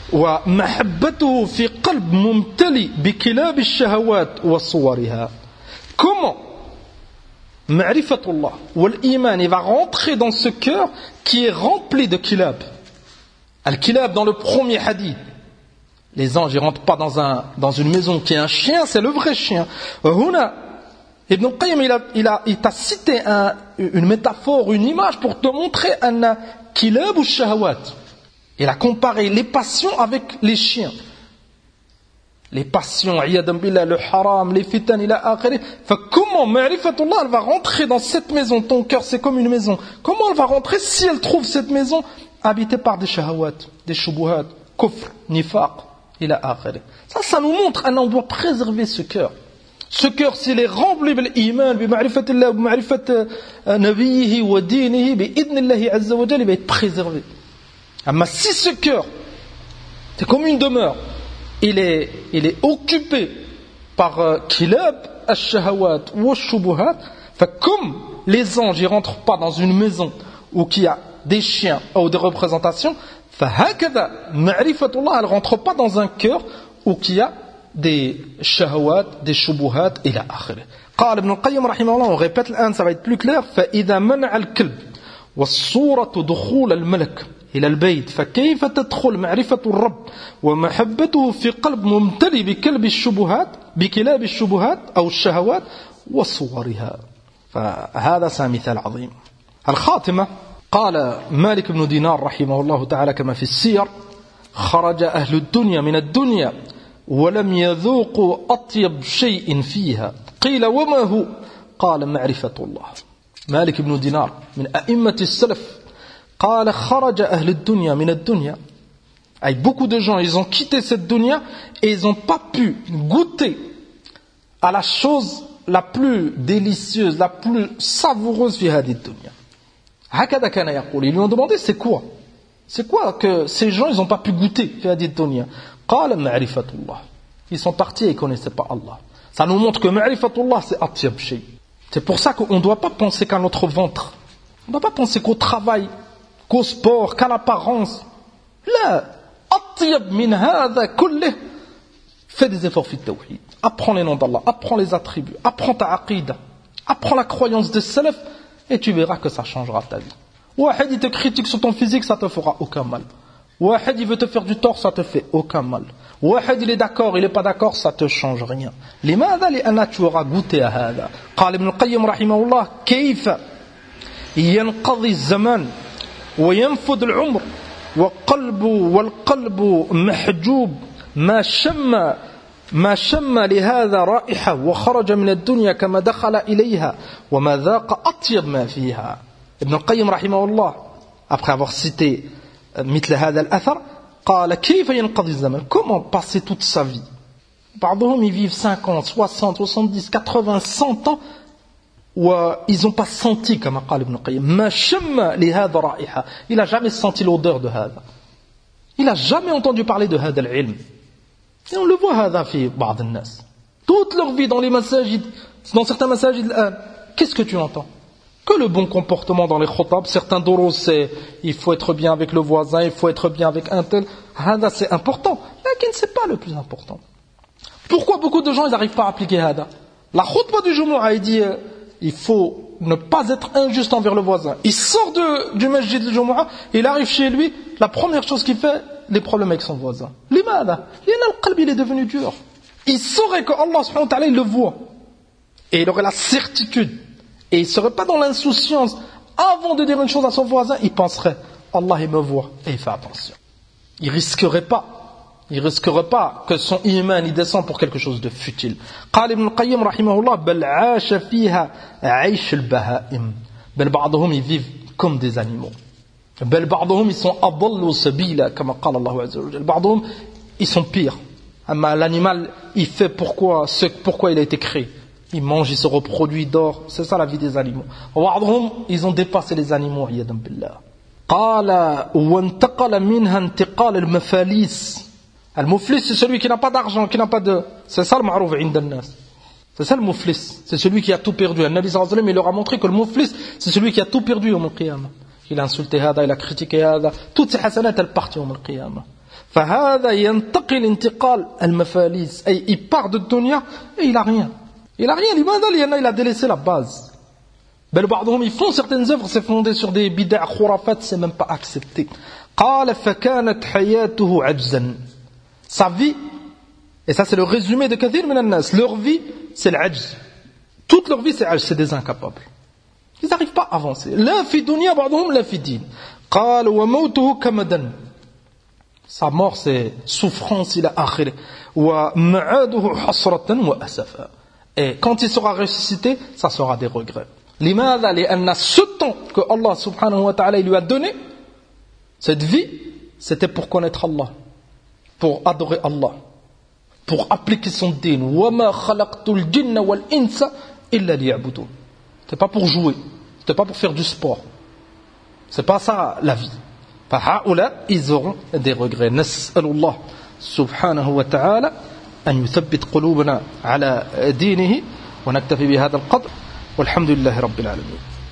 ومحبته في قلب ممتلئ بكلاب الشهوات وصورها. Comment Ma'rifatullah ou l'iman, il va rentrer dans ce cœur qui est rempli de kilab. Al-kilab dans le premier hadith. Les anges ne rentrent pas dans une maison qui est un chien, c'est le vrai chien. Huna, Ibn al-Qayyim il t'a cité une métaphore, une image pour te montrer un kilab ou shahawat. Il a comparé les passions avec les chiens. Les passions, le haram, les fitan, comment ma'rifatullah elle va rentrer dans cette maison? Ton cœur c'est comme une maison. Comment elle va rentrer si elle trouve cette maison habitée par des shahawat, des shubuhat, kufr, nifaq, ila akhirih. Ça nous montre qu'on doit préserver ce cœur. Ce cœur, s'il est rempli بالإيمان بمعرفة الله وبمعرفة نبيه ودينه بإذن الله عز وجل, il va être préservé. Mais si ce cœur, c'est comme une demeure, il est occupé par kilab, al-shahawat ou al-shubuhat, comme les anges ne rentrent pas dans une maison où il y a des chiens ou des représentations, فهكذا معرفة الله, elle ne rentre pas dans un cœur où il y a des shahawat, des shubuhat, إلى آخره. قال ابن القيم رحمه الله, on répète الآن, ça va être plus clair, فإذا منع الكلب والصورة دخول الملك إلى البيت فكيف تدخل معرفة الرب ومحبته في قلب ممتلئ بكلاب الشبهات أو الشهوات وصورها. فهذا مثال عظيم. الخاتمة. قال مالك بن دينار رحمه الله تعالى كما في السير: خرج أهل الدنيا من الدنيا ولم يذوقوا أطيب شيء فيها قيل وما هو؟ قال معرفة الله. مالك بن دينار من أئمة السلف قال خرج أهل الدنيا من الدنيا, et beaucoup de gens ils ont quitté cette dunya et ils n'ont pas pu goûter à la chose la plus délicieuse, la plus savoureuse في هذه الدنيا. هكذا كان يقول. Ils lui ont demandé c'est quoi que ces gens ils n'ont pas pu goûter في هذه الدنيا. قال معرفة الله. Ils sont partis et ils ne connaissaient pas Allah. Ça nous montre que معرفة الله c'est أطيب شيء. C'est pour ça qu'on ne doit pas penser qu'à notre ventre, on ne doit pas penser qu'au travail, qu'au sport, qu'à l'apparence. Là, أطيب من هذا كله. Fais des efforts في التوحيد. Apprends les noms d'Allah, apprends les attributs, apprends ta aqida, apprends la croyance des salaf et tu verras que ça changera ta vie. Wahid il te critique sur ton physique, ça te fera aucun mal. Wahid il veut te faire du tort, ça te fait aucun mal. Wahid il est d'accord, il est pas d'accord, ça te change rien. لماذا؟ لأن tu auras goûté à هذا. قال ابن القيم رحمه الله: كيف ينقضي الزمان وينفد العمر والقلب محجوب ما شم لهذا رائحة وخرج من الدنيا كما دخل إليها وما ذاق أطيب ما فيها. ابن القيم رحمه الله, après avoir cité مثل هذا الأثر, قال كيف ينقضي الزمان, comment passer toute sa vie. بعضهم ils vivent 50, 60, 70, 80, 100 ans ils n'ont pas senti, comme قال ابن القيم, ما شم لهذا رائحة, il n'a jamais senti l'odeur de هذا, il n'a jamais entendu parler de هذا العلم. Et on le voit هذا في بعض الناس toute leur vie dans les masajid, dans certains masajid الآن, qu'est-ce que tu entends? Que le bon comportement dans les khotab. Certains doros c'est il faut être bien avec le voisin, il faut être bien avec un tel, هذا c'est important, mais c'est pas le plus important. Pourquoi beaucoup de gens ils n'arrivent pas à appliquer هذا? La khutbah du Jumu'ah il dit il faut ne pas être injuste envers le voisin. Il sort du masjid du Jumu'ah, il arrive chez lui, la première chose qu'il fait, les problèmes avec son voisin. Limada? Le qalb il est devenu dur. Il saurait que Allah subhanahu wa ta'ala il le voit. Et il aurait la certitude. Et il ne serait pas dans l'insouciance. Avant de dire une chose à son voisin, il penserait Allah il me voit. Et il fait attention. Il risquerait pas que son iman il descend pour quelque chose de futile. قال ابن القيم رحمه الله بل عاش فيها عيش البهائم. بل بعضهم ils vivent comme des animaux. بل بعضهم ils sont أضل سبيلا كما قال الله عز وجل. بعضهم ils sont pires. L'animal il fait pourquoi il a été créé. Il mange, il se reproduit, il dort. C'est ça la vie des animaux. بعضهم ils ont dépassé les animaux. عياذا بالله. قال وانتقل منها انتقال المفاليس. Al-Muflis, c'est celui qui n'a pas d'argent, qui n'a pas de... C'est ça le ma'rouf inda an-nas. C'est ça le Muflis. C'est celui qui a tout perdu. Le Nabi sallallahu alayhi wa sallam, il leur a montré que le Muflis, c'est celui qui a tout perdu au Qiyamah. Il a insulté hada, il a critiqué hada. Toutes ces hasanat, elles partent au Qiyamah. فهذا ينتقل انتقال المفاليس. Il part de dunya et il a rien. Il a rien. Il a délaissé la base. Ils font certaines œuvres, c'est fondé sur des bid'a khurafat, c'est même pas accepté. قال فكانت حياته عجزا. Sa vie, et ça c'est le résumé de kathir min an-nas, leur vie c'est l'ajz. Toute leur vie c'est des incapables. Ils n'arrivent pas à avancer. La fi dunya ba'dhum la fi din. قال وموته كمدن. Sa mort c'est souffrance ila akhir. ومعاده حسرة وأسفا. Et quand il sera ressuscité, ça sera des regrets. لماذا؟ لأن ce temps que Allah subhanahu wa ta'ala lui a donné, cette vie, c'était pour connaître Allah, pour adorer Allah, pour appliquer son din. وَمَا خَلَقْتُ الْجِنَّ وَالْإِنسَ إِلَّا لِيَعْبُدُونَ. C'est pas pour jouer, c'est pas pour faire du sport. C'est pas ça la vie. فهؤلاء ils auront des regrets. نسأل الله سبحانه وتعالى أن يثبت قلوبنا على دينه ونكتفي بهذا القدر والحمد لله رب العالمين.